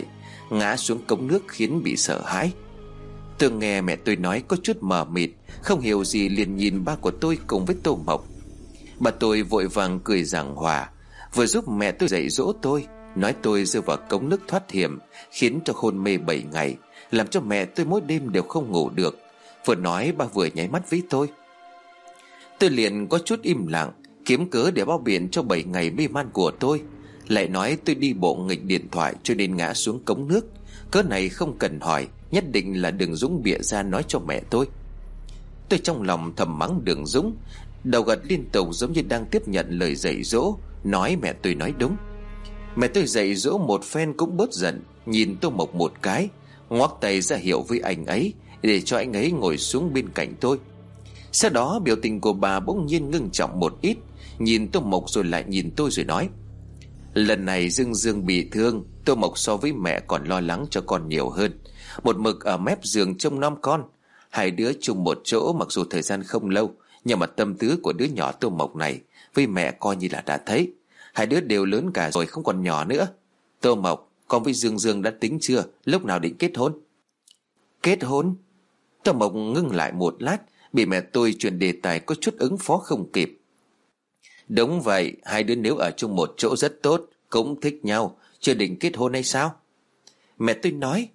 ngã xuống cống nước khiến bị sợ hãi. Tôi nghe mẹ tôi nói có chút mờ mịt, không hiểu gì, liền nhìn ba của tôi cùng với Tô Mộc. Bà tôi vội vàng cười giảng hòa, vừa giúp mẹ tôi dạy dỗ tôi, nói tôi rơi vào cống nước thoát hiểm, khiến cho hôn mê bảy ngày, làm cho mẹ tôi mỗi đêm đều không ngủ được. Vừa nói bà vừa nháy mắt với tôi. Tôi liền có chút im lặng, kiếm cớ để bao biện cho bảy ngày mê man của tôi. Lại nói tôi đi bộ nghịch điện thoại cho nên ngã xuống cống nước. Cớ này không cần hỏi, nhất định là Đường Dũng bịa ra nói cho mẹ tôi. Tôi trong lòng thầm mắng Đường Dũng, đầu gật liên tục giống như đang tiếp nhận lời dạy dỗ, nói mẹ tôi nói đúng. Mẹ tôi dạy dỗ một phen cũng bớt giận, nhìn Tô Mộc một cái, ngoắc tay ra hiệu với anh ấy để cho anh ấy ngồi xuống bên cạnh tôi. Sau đó biểu tình của bà bỗng nhiên ngưng trọng một ít, nhìn Tô Mộc rồi lại nhìn tôi rồi nói: Lần này Dương Dương bị thương, Tô Mộc so với mẹ còn lo lắng cho con nhiều hơn, một mực ở mép giường trông nom con. Hai đứa chung một chỗ mặc dù thời gian không lâu, nhưng mà tâm tư của đứa nhỏ Tô Mộc này với mẹ coi như là đã thấy. Hai đứa đều lớn cả rồi, không còn nhỏ nữa. Tô Mộc, con với Dương Dương đã tính chưa, lúc nào định kết hôn? Kết hôn? Tô Mộc ngưng lại một lát, bị mẹ tôi chuyển đề tài có chút ứng phó không kịp. Đúng vậy, hai đứa nếu ở chung một chỗ rất tốt, cũng thích nhau, chưa định kết hôn hay sao? Mẹ tôi nói: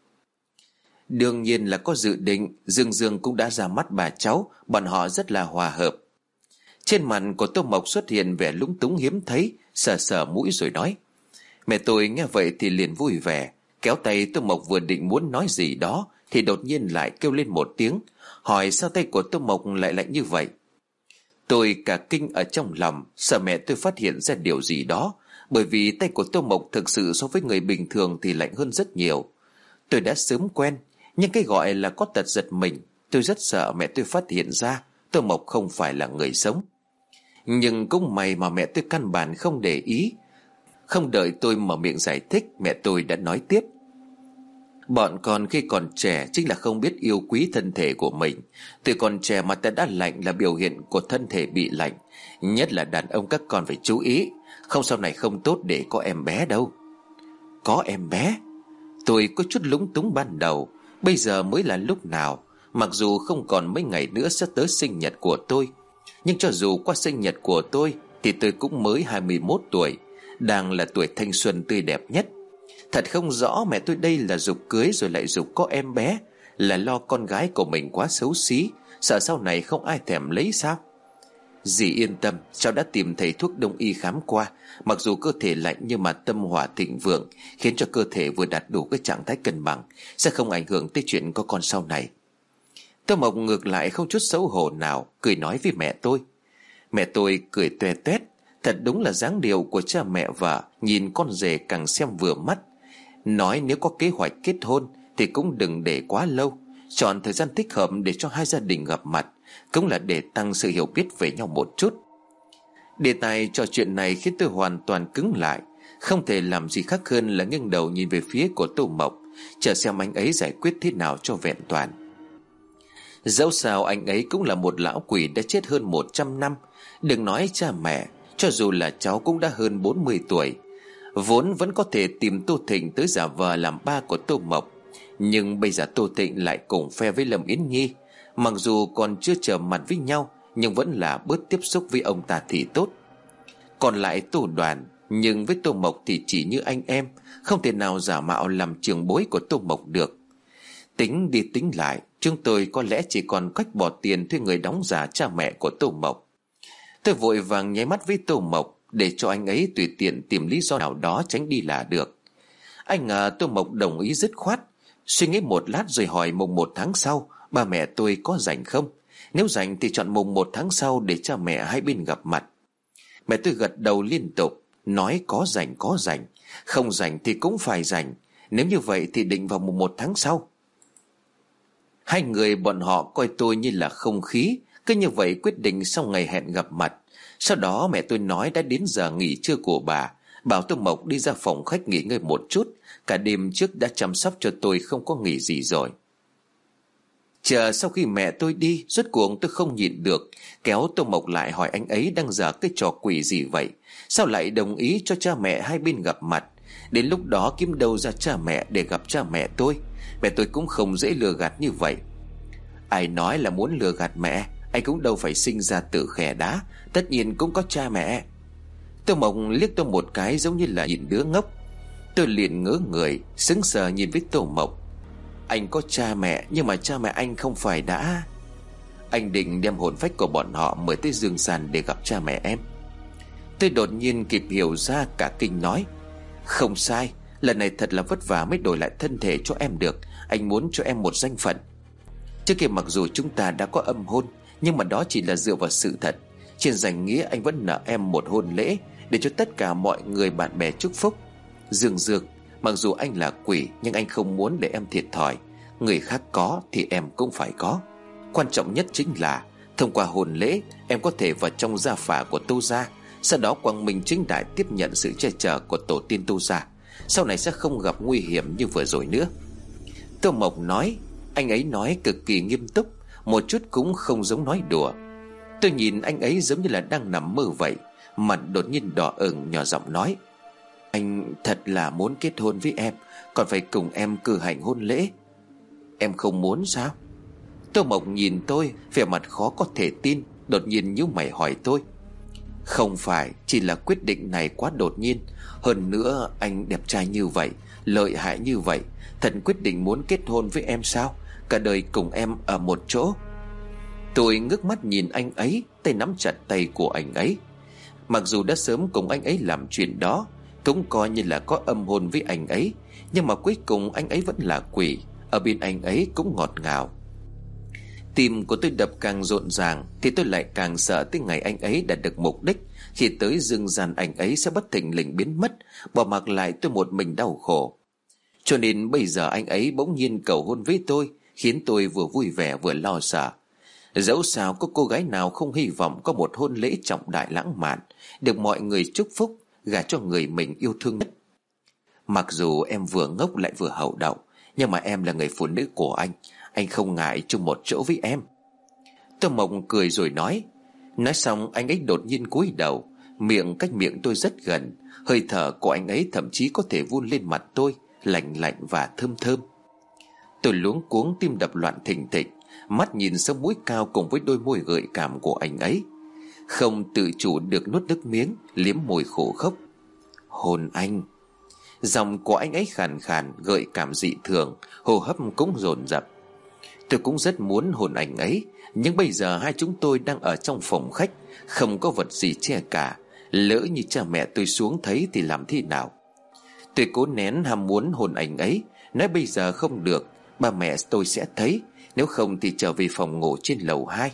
Đương nhiên là có dự định, Dương Dương cũng đã ra mắt bà cháu, bọn họ rất là hòa hợp. Trên mặt của Tô Mộc xuất hiện vẻ lúng túng hiếm thấy, sờ sờ mũi rồi nói. Mẹ tôi nghe vậy thì liền vui vẻ, kéo tay Tô Mộc vừa định muốn nói gì đó thì đột nhiên lại kêu lên một tiếng, hỏi sao tay của Tô Mộc lại lạnh như vậy. Tôi cả kinh ở trong lòng, sợ mẹ tôi phát hiện ra điều gì đó, bởi vì tay của Tô Mộc thực sự so với người bình thường thì lạnh hơn rất nhiều. Tôi đã sớm quen, nhưng cái gọi là có tật giật mình, tôi rất sợ mẹ tôi phát hiện ra Tô Mộc không phải là người sống. Nhưng cũng may mà mẹ tôi căn bản không để ý. Không đợi tôi mở miệng giải thích, mẹ tôi đã nói tiếp. Bọn con khi còn trẻ chính là không biết yêu quý thân thể của mình. Từ còn trẻ mà ta đã lạnh là biểu hiện của thân thể bị lạnh. Nhất là đàn ông các con phải chú ý, không sau này không tốt để có em bé đâu. Có em bé? Tôi có chút lúng túng ban đầu. Bây giờ mới là lúc nào? Mặc dù không còn mấy ngày nữa sẽ tới sinh nhật của tôi, nhưng cho dù qua sinh nhật của tôi thì tôi cũng mới hai mươi mốt tuổi, đang là tuổi thanh xuân tươi đẹp nhất. Thật không rõ mẹ tôi đây là giục cưới rồi lại giục có em bé, là lo con gái của mình quá xấu xí, sợ sau này không ai thèm lấy sao? Dì yên tâm, cháu đã tìm thầy thuốc đông y khám qua. Mặc dù cơ thể lạnh nhưng mà tâm hỏa thịnh vượng, khiến cho cơ thể vừa đạt đủ cái trạng thái cân bằng, sẽ không ảnh hưởng tới chuyện có con sau này. Tô Mộc ngược lại không chút xấu hổ nào, cười nói với mẹ tôi. Mẹ tôi cười toe toét, thật đúng là dáng điệu của cha mẹ vợ, nhìn con rể càng xem vừa mắt. Nói nếu có kế hoạch kết hôn thì cũng đừng để quá lâu, chọn thời gian thích hợp để cho hai gia đình gặp mặt, cũng là để tăng sự hiểu biết về nhau một chút. Đề tài trò chuyện này khiến tôi hoàn toàn cứng lại, không thể làm gì khác hơn là nghiêng đầu nhìn về phía của Tô Mộc, chờ xem anh ấy giải quyết thế nào cho vẹn toàn. Dẫu sao anh ấy cũng là một lão quỷ đã chết hơn một trăm năm. Đừng nói cha mẹ, cho dù là cháu cũng đã hơn bốn mươi tuổi, vốn vẫn có thể tìm Tô Thịnh tới giả vờ làm ba của Tô Mộc. Nhưng bây giờ Tô Thịnh lại cùng phe với Lâm Yến Nhi. Mặc dù còn chưa trở mặt với nhau, nhưng vẫn là bớt tiếp xúc với ông ta thì tốt. Còn lại Tô Đoàn, nhưng với Tô Mộc thì chỉ như anh em, không thể nào giả mạo làm trưởng bối của Tô Mộc được. Tính đi tính lại, chúng tôi có lẽ chỉ còn cách bỏ tiền thuê người đóng giả cha mẹ của Tô Mộc. Tôi vội vàng nháy mắt với Tô Mộc để cho anh ấy tùy tiện tìm lý do nào đó tránh đi là được. Anh ngờ Tô Mộc đồng ý dứt khoát, suy nghĩ một lát rồi hỏi mùng một tháng sau ba mẹ tôi có rảnh không. Nếu rảnh thì chọn mùng một tháng sau để cha mẹ hai bên gặp mặt. Mẹ tôi gật đầu liên tục, nói có rảnh có rảnh, không rảnh thì cũng phải rảnh. Nếu như vậy thì định vào mùng một tháng sau. Hai người bọn họ coi tôi như là không khí, cứ như vậy quyết định sau ngày hẹn gặp mặt. Sau đó mẹ tôi nói đã đến giờ nghỉ trưa của bà, bảo Tô Mộc đi ra phòng khách nghỉ ngơi một chút. Cả đêm trước đã chăm sóc cho tôi không có nghỉ gì rồi. Chờ sau khi mẹ tôi đi, rốt cuộc tôi không nhịn được, kéo Tô Mộc lại hỏi anh ấy đang giở cái trò quỷ gì vậy, sao lại đồng ý cho cha mẹ hai bên gặp mặt, Đến lúc đó kiếm đâu ra cha mẹ để gặp cha mẹ tôi. Mẹ tôi cũng không dễ lừa gạt như vậy. Ai nói là muốn lừa gạt mẹ? Anh cũng đâu phải sinh ra từ khe đá, tất nhiên cũng có cha mẹ. Tô Mộc liếc tôi một cái giống như là nhìn đứa ngốc. Tôi liền ngớ người, sững sờ nhìn với Tô Mộc. Anh có cha mẹ, nhưng mà cha mẹ anh không phải đã... Anh định đem hồn phách của bọn họ mời tới dương gian để gặp cha mẹ em. Tôi đột nhiên kịp hiểu ra, cả kinh nói: Không sai, lần này thật là vất vả mới đổi lại thân thể cho em được. Anh muốn cho em một danh phận. Trước kia mặc dù chúng ta đã có âm hôn, nhưng mà đó chỉ là dựa vào sự thật. Trên danh nghĩa anh vẫn nợ em một hôn lễ, để cho tất cả mọi người bạn bè chúc phúc. Dương Dương, mặc dù anh là quỷ, nhưng anh không muốn để em thiệt thòi. Người khác có thì em cũng phải có. Quan trọng nhất chính là thông qua hôn lễ, em có thể vào trong gia phả của Tô gia, sau đó quang minh chính đại tiếp nhận sự che chở của tổ tiên Tô gia. Sau này sẽ không gặp nguy hiểm như vừa rồi nữa. Tô Mộc nói. Anh ấy nói cực kỳ nghiêm túc, một chút cũng không giống nói đùa. Tôi nhìn anh ấy giống như là đang nằm mơ vậy. Mặt đột nhiên đỏ ửng, nhỏ giọng nói: Anh thật là muốn kết hôn với em, còn phải cùng em cử hành hôn lễ. Em không muốn sao? Tô Mộc nhìn tôi, vẻ mặt khó có thể tin, đột nhiên nhíu mày hỏi tôi: Không phải, chỉ là quyết định này quá đột nhiên. Hơn nữa anh đẹp trai như vậy, lợi hại như vậy, thật quyết định muốn kết hôn với em sao? Cả đời cùng em ở một chỗ. Tôi ngước mắt nhìn anh ấy, tay nắm chặt tay của anh ấy. Mặc dù đã sớm cùng anh ấy làm chuyện đó, cũng coi như là có âm hôn với anh ấy, nhưng mà cuối cùng anh ấy vẫn là quỷ. Ở bên anh ấy cũng ngọt ngào. Tim của tôi đập càng rộn ràng, thì tôi lại càng sợ tới ngày anh ấy đạt được mục đích. Khi tới dương gian, anh ấy sẽ bất thình lình biến mất, bỏ mặc lại tôi một mình đau khổ. Cho nên bây giờ anh ấy bỗng nhiên cầu hôn với tôi, khiến tôi vừa vui vẻ vừa lo sợ. Dẫu sao có cô gái nào không hy vọng có một hôn lễ trọng đại lãng mạn, được mọi người chúc phúc, gả cho người mình yêu thương nhất. Mặc dù em vừa ngốc lại vừa hậu đậu, nhưng mà em là người phụ nữ của anh, anh không ngại chung một chỗ với em. Tô Mộc cười rồi nói. Nói xong anh ấy đột nhiên cúi đầu, miệng cách miệng tôi rất gần. Hơi thở của anh ấy thậm chí có thể vun lên mặt tôi, lạnh lạnh và thơm thơm. Tôi luống cuống, tim đập loạn thình thịch, mắt nhìn sống mũi cao cùng với đôi môi gợi cảm của anh ấy. Không tự chủ được nuốt nước miếng, liếm môi khổ khốc. Hôn anh. Giọng của anh ấy khàn khàn, gợi cảm dị thường, hô hấp cũng dồn dập. Tôi cũng rất muốn hôn anh ấy, nhưng bây giờ hai chúng tôi đang ở trong phòng khách, không có vật gì che cả. Lỡ như cha mẹ tôi xuống thấy thì làm thế nào? Tôi cố nén ham muốn hôn anh ấy, nói bây giờ không được, ba mẹ tôi sẽ thấy, nếu không thì trở về phòng ngủ trên lầu hai.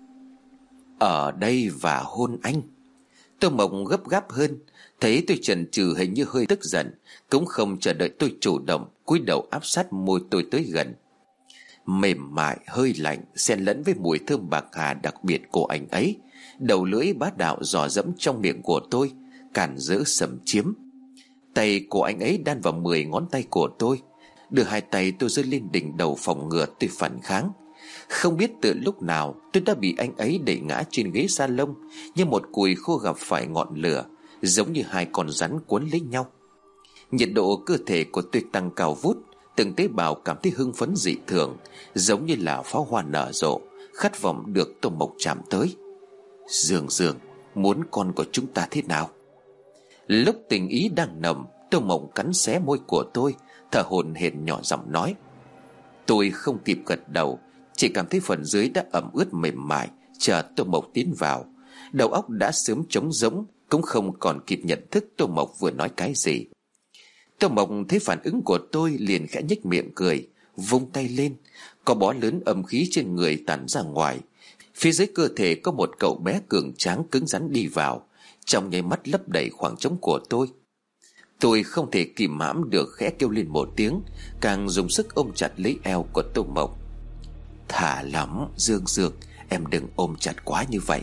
Ở đây và hôn anh. Tô Mộc gấp gáp hơn, thấy tôi chần chừ hình như hơi tức giận, cũng không chờ đợi tôi chủ động, cúi đầu áp sát môi tôi tới gần. Mềm mại, hơi lạnh, xen lẫn với mùi thơm bạc hà đặc biệt của anh ấy. Đầu lưỡi bá đạo dò dẫm trong miệng của tôi, càn rỡ xâm chiếm. Tay của anh ấy đan vào mười ngón tay của tôi. Đưa hai tay tôi giơ lên đỉnh đầu phòng ngừa tôi phản kháng. Không biết từ lúc nào tôi đã bị anh ấy đẩy ngã trên ghế salon, như một cùi khô gặp phải ngọn lửa, giống như hai con rắn cuốn lấy nhau. Nhiệt độ cơ thể của tôi tăng cao vút, từng tế bào cảm thấy hưng phấn dị thường, giống như là pháo hoa nở rộ, khát vọng được Tô Mộc chạm tới. Dương Dương, muốn con của chúng ta thế nào? Lúc tình ý đang nồng, Tô Mộc cắn xé môi của tôi, thở hổn hển nhỏ giọng nói. Tôi không kịp gật đầu, chỉ cảm thấy phần dưới đã ẩm ướt mềm mại. Chờ Tô Mộc tiến vào, đầu óc đã sớm trống rỗng, cũng không còn kịp nhận thức Tô Mộc vừa nói cái gì. Tô Mộc thấy phản ứng của tôi liền khẽ nhếch miệng cười, vung tay lên, có bó lớn âm khí trên người tản ra ngoài. Phía dưới cơ thể có một cậu bé cường tráng cứng rắn đi vào, trong nháy mắt lấp đầy khoảng trống của tôi. Tôi không thể kìm hãm được, khẽ kêu lên một tiếng, càng dùng sức ôm chặt lấy eo của Tô Mộc. Thả lỏng, Dương Dương, em đừng ôm chặt quá như vậy.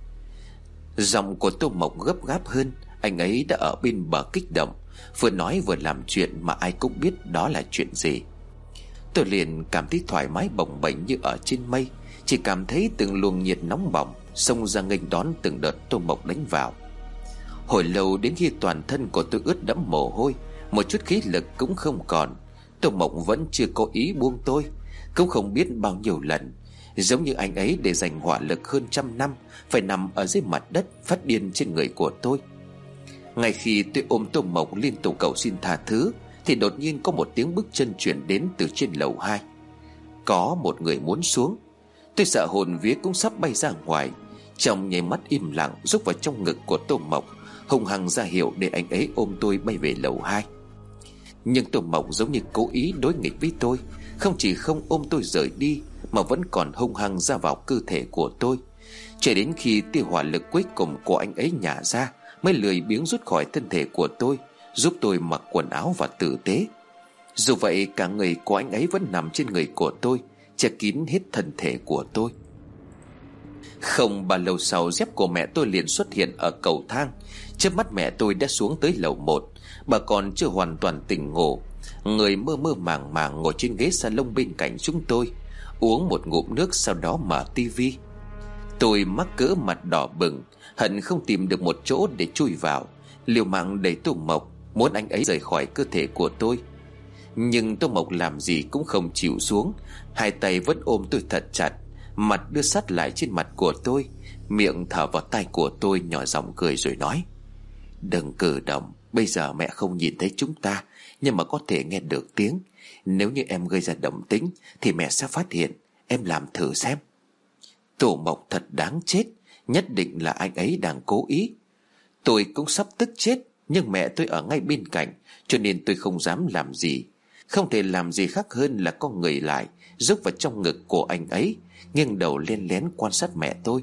Giọng của Tô Mộc gấp gáp hơn, anh ấy đã ở bên bờ kích động, vừa nói vừa làm chuyện mà ai cũng biết đó là chuyện gì. Tôi liền cảm thấy thoải mái bồng bềnh như ở trên mây, chỉ cảm thấy từng luồng nhiệt nóng bỏng xông ra nghênh đón từng đợt Tô Mộc đánh vào. Hồi lâu đến khi toàn thân của tôi ướt đẫm mồ hôi, một chút khí lực cũng không còn. Tô Mộc vẫn chưa có ý buông tôi. Cũng không biết bao nhiêu lần, giống như anh ấy để dành hỏa lực hơn trăm năm, phải nằm ở dưới mặt đất phát điên trên người của tôi. Ngay khi tôi ôm Tô Mộc liên tục cầu xin tha thứ, thì đột nhiên có một tiếng bước chân chuyển đến từ trên lầu hai. Có một người muốn xuống. Tôi sợ hồn vía cũng sắp bay ra ngoài. Trong nháy mắt im lặng rúc vào trong ngực của Tô Mộc, hùng hăng ra hiệu để anh ấy ôm tôi bay về lầu hai. Nhưng Tô Mộc giống như cố ý đối nghịch với tôi, không chỉ không ôm tôi rời đi, mà vẫn còn hung hăng ra vào cơ thể của tôi. Cho đến khi tia hỏa lực cuối cùng của anh ấy nhả ra, mới lười biếng rút khỏi thân thể của tôi, giúp tôi mặc quần áo và tử tế. Dù vậy, cả người của anh ấy vẫn nằm trên người của tôi, che kín hết thân thể của tôi. Không bao lâu sau, dép của mẹ tôi liền xuất hiện ở cầu thang. Chớp mắt mẹ tôi đã xuống tới lầu một. Bà còn chưa hoàn toàn tỉnh ngộ, người mơ mơ màng màng ngồi trên ghế salon bên cạnh chúng tôi, uống một ngụm nước, sau đó mở tivi. Tôi mắc cỡ mặt đỏ bừng, hận không tìm được một chỗ để chui vào, liều mạng đẩy Tô Mộc, muốn anh ấy rời khỏi cơ thể của tôi. Nhưng Tô Mộc làm gì cũng không chịu xuống, hai tay vẫn ôm tôi thật chặt, mặt đưa sát lại trên mặt của tôi, miệng thở vào tai của tôi, nhỏ giọng cười rồi nói: "Đừng cử động, bây giờ mẹ không nhìn thấy chúng ta, nhưng mà có thể nghe được tiếng. Nếu như em gây ra động tĩnh thì mẹ sẽ phát hiện. Em làm thử xem." Tô Mộc thật đáng chết, nhất định là anh ấy đang cố ý. Tôi cũng sắp tức chết, nhưng mẹ tôi ở ngay bên cạnh, cho nên tôi không dám làm gì. Không thể làm gì khác hơn là con người lại, rúc vào trong ngực của anh ấy, nghiêng đầu len lén quan sát mẹ tôi.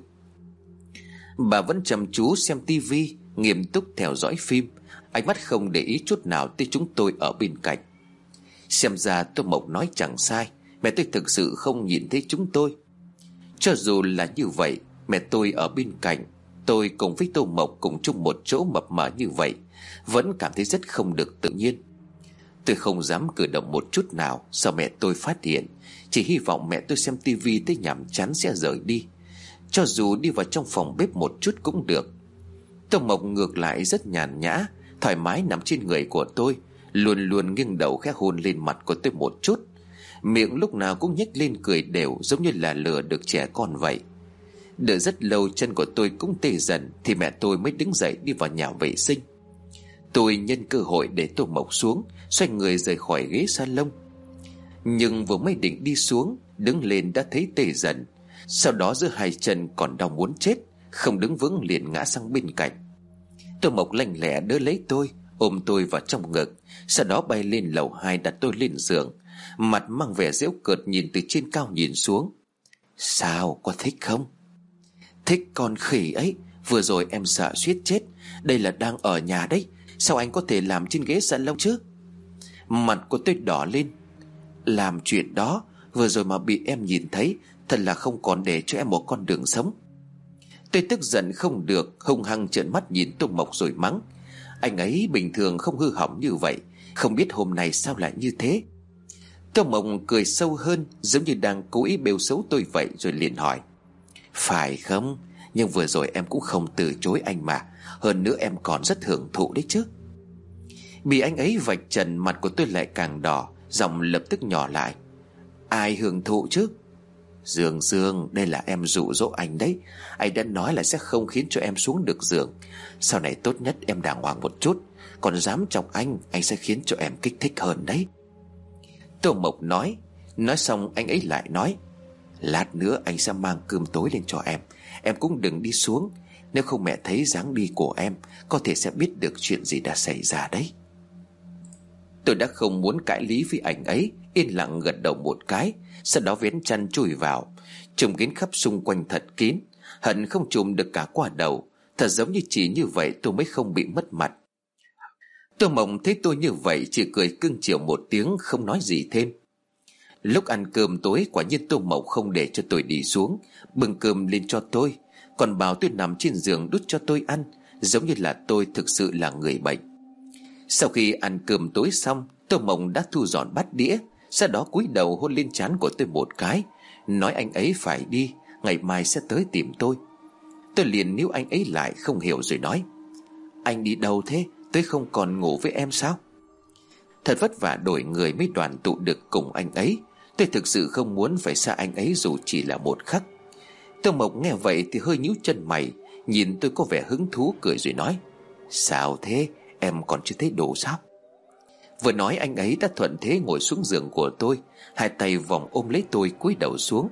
Bà vẫn chăm chú xem tivi, nghiêm túc theo dõi phim, ánh mắt không để ý chút nào tới chúng tôi ở bên cạnh. Xem ra Tô Mộc nói chẳng sai, mẹ tôi thực sự không nhìn thấy chúng tôi. Cho dù là như vậy, mẹ tôi ở bên cạnh, tôi cùng với Tô Mộc cùng chung một chỗ mập mờ như vậy, vẫn cảm thấy rất không được tự nhiên. Tôi không dám cử động một chút nào, sợ mẹ tôi phát hiện. Chỉ hy vọng mẹ tôi xem tivi tới nhàm chán sẽ rời đi, cho dù đi vào trong phòng bếp một chút cũng được. Tô Mộc ngược lại rất nhàn nhã, thoải mái nằm trên người của tôi, luôn luôn nghiêng đầu khẽ hôn lên mặt của tôi một chút, miệng lúc nào cũng nhếch lên cười đều, giống như là lừa được trẻ con vậy. Đợi rất lâu chân của tôi cũng tê dần, thì mẹ tôi mới đứng dậy đi vào nhà vệ sinh. Tôi nhân cơ hội để Tô Mộc xuống, xoay người rời khỏi ghế salon. Nhưng vừa mới định đi xuống, đứng lên đã thấy tê dần. Sau đó giữa hai chân còn đau muốn chết, không đứng vững liền ngã sang bên cạnh. Tô Mộc lanh lẹ đỡ lấy tôi, ôm tôi vào trong ngực, sau đó bay lên lầu hai đặt tôi lên giường, mặt mang vẻ giễu cợt nhìn từ trên cao nhìn xuống. "Sao, có thích không?" "Thích con khỉ ấy, vừa rồi em sợ suýt chết. Đây là đang ở nhà đấy, sao anh có thể làm trên ghế salon chứ?" Mặt của tôi đỏ lên. "Làm chuyện đó vừa rồi mà bị em nhìn thấy, thật là không còn để cho em một con đường sống." Tôi tức giận không được, hung hăng trợn mắt nhìn Tô Mộc rồi mắng: "Anh ấy bình thường không hư hỏng như vậy, không biết hôm nay sao lại như thế." Tô Mộc cười sâu hơn, giống như đang cố ý bêu xấu tôi vậy, rồi liền hỏi: "Phải không? Nhưng vừa rồi em cũng không từ chối anh mà, hơn nữa em còn rất hưởng thụ đấy chứ." Bị anh ấy vạch trần, mặt của tôi lại càng đỏ, giọng lập tức nhỏ lại: "Ai hưởng thụ chứ?" "Dương Dương, đây là em dụ dỗ anh đấy. Anh đã nói là sẽ không khiến cho em xuống được giường. Sau này tốt nhất em đàng hoàng một chút, còn dám chọc anh, anh sẽ khiến cho em kích thích hơn đấy." Tô Mộc nói. Nói xong anh ấy lại nói: "Lát nữa anh sẽ mang cơm tối lên cho em, em cũng đừng đi xuống. Nếu không mẹ thấy dáng đi của em, có thể sẽ biết được chuyện gì đã xảy ra đấy." Tôi đã không muốn cãi lý với anh ấy, yên lặng gật đầu một cái, sau đó vén chăn chui vào. Trùm kín khắp xung quanh thật kín, hận không trùm được cả qua đầu. Thật giống như chỉ như vậy tôi mới không bị mất mặt. Tô Mộc thấy tôi như vậy chỉ cười cưng chiều một tiếng, không nói gì thêm. Lúc ăn cơm tối, quả nhiên Tô Mộc không để cho tôi đi xuống, bưng cơm lên cho tôi, còn bảo tôi nằm trên giường đút cho tôi ăn, giống như là tôi thực sự là người bệnh. Sau khi ăn cơm tối xong, Tô Mộc đã thu dọn bát đĩa, sau đó cúi đầu hôn lên trán của tôi một cái, nói anh ấy phải đi, ngày mai sẽ tới tìm tôi. Tôi liền níu anh ấy lại không hiểu rồi nói: "Anh đi đâu thế? Tôi không còn ngủ với em sao?" Thật vất vả đổi người mới đoàn tụ được cùng anh ấy. Tôi thực sự không muốn phải xa anh ấy dù chỉ là một khắc. Tô Mộc nghe vậy thì hơi nhíu chân mày, nhìn tôi có vẻ hứng thú, cười rồi nói: Sao thế, em còn chưa thấy đủ sao? Vừa nói anh ấy đã thuận thế ngồi xuống giường của tôi, hai tay vòng ôm lấy tôi, cúi đầu xuống.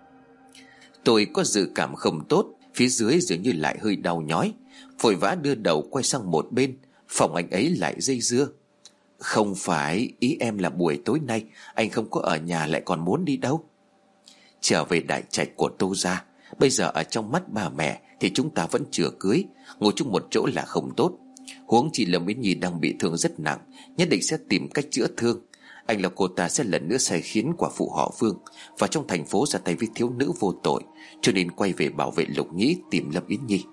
Tôi có dự cảm không tốt, phía dưới dường như lại hơi đau nhói, vội vã đưa đầu quay sang một bên, phòng anh ấy lại dây dưa: Không phải, ý em là buổi tối nay anh không có ở nhà, lại còn muốn đi đâu? Trở về đại trạch của Tô gia. Bây giờ ở trong mắt ba mẹ thì chúng ta vẫn chưa cưới, ngồi chung một chỗ là không tốt. Huống chi Lâm Yến Nhi đang bị thương rất nặng, nhất định sẽ tìm cách chữa thương. Anh là cô ta sẽ lần nữa sai khiến quả phụ họ Vương, và trong thành phố ra tay với thiếu nữ vô tội, cho nên quay về bảo vệ Lục Nhĩ, tìm Lâm Yến Nhi.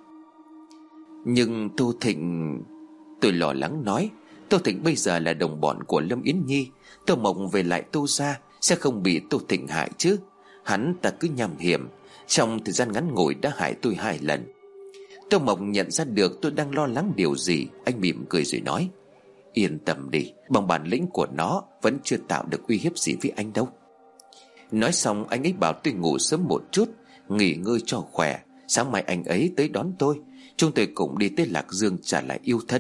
Nhưng Tô Thịnh... Tôi lo lắng nói: Tô Thịnh bây giờ là đồng bọn của Lâm Yến Nhi, Tô Mộc về lại Tô gia sẽ không bị Tô Thịnh hại chứ? Hắn ta cứ nham hiểm, trong thời gian ngắn ngủi đã hại tôi hai lần. Tô Mộc nhận ra được tôi đang lo lắng điều gì, anh mỉm cười rồi nói: Yên tâm đi, bằng bản lĩnh của nó vẫn chưa tạo được uy hiếp gì với anh đâu. Nói xong anh ấy bảo tôi ngủ sớm một chút, nghỉ ngơi cho khỏe. Sáng mai anh ấy tới đón tôi, chúng tôi cùng đi tới Lạc Dương trả lại yêu thân.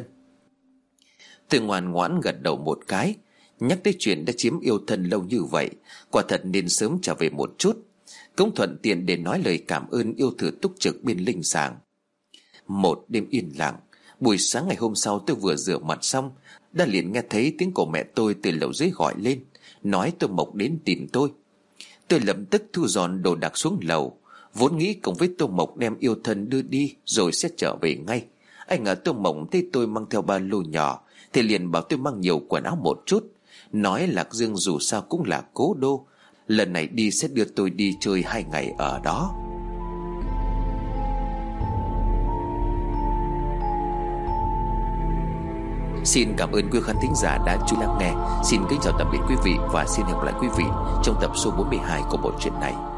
Tôi ngoan ngoãn gật đầu một cái. Nhắc tới chuyện đã chiếm yêu thân lâu như vậy, quả thật nên sớm trở về một chút, cũng thuận tiện để nói lời cảm ơn yêu thử túc trực bên linh sàng. Một đêm yên lặng, buổi sáng ngày hôm sau tôi vừa rửa mặt xong, đã liền nghe thấy tiếng của mẹ tôi từ lầu dưới gọi lên, nói Tô Mộc đến tìm tôi. Tôi lập tức thu dọn đồ đạc xuống lầu, vốn nghĩ cùng với Tô Mộc đem yêu thân đưa đi rồi sẽ trở về ngay. Anh ở Tô Mộc thấy tôi mang theo ba lô nhỏ thì liền bảo tôi mang nhiều quần áo một chút, nói Lạc Dương dù sao cũng là cố đô, lần này đi sẽ đưa tôi đi chơi hai ngày ở đó. Xin cảm ơn quý khán thính giả đã chú ý lắng nghe. Xin kính chào tạm biệt quý vị và xin hẹn gặp lại quý vị trong tập số bốn mươi hai của bộ truyện này.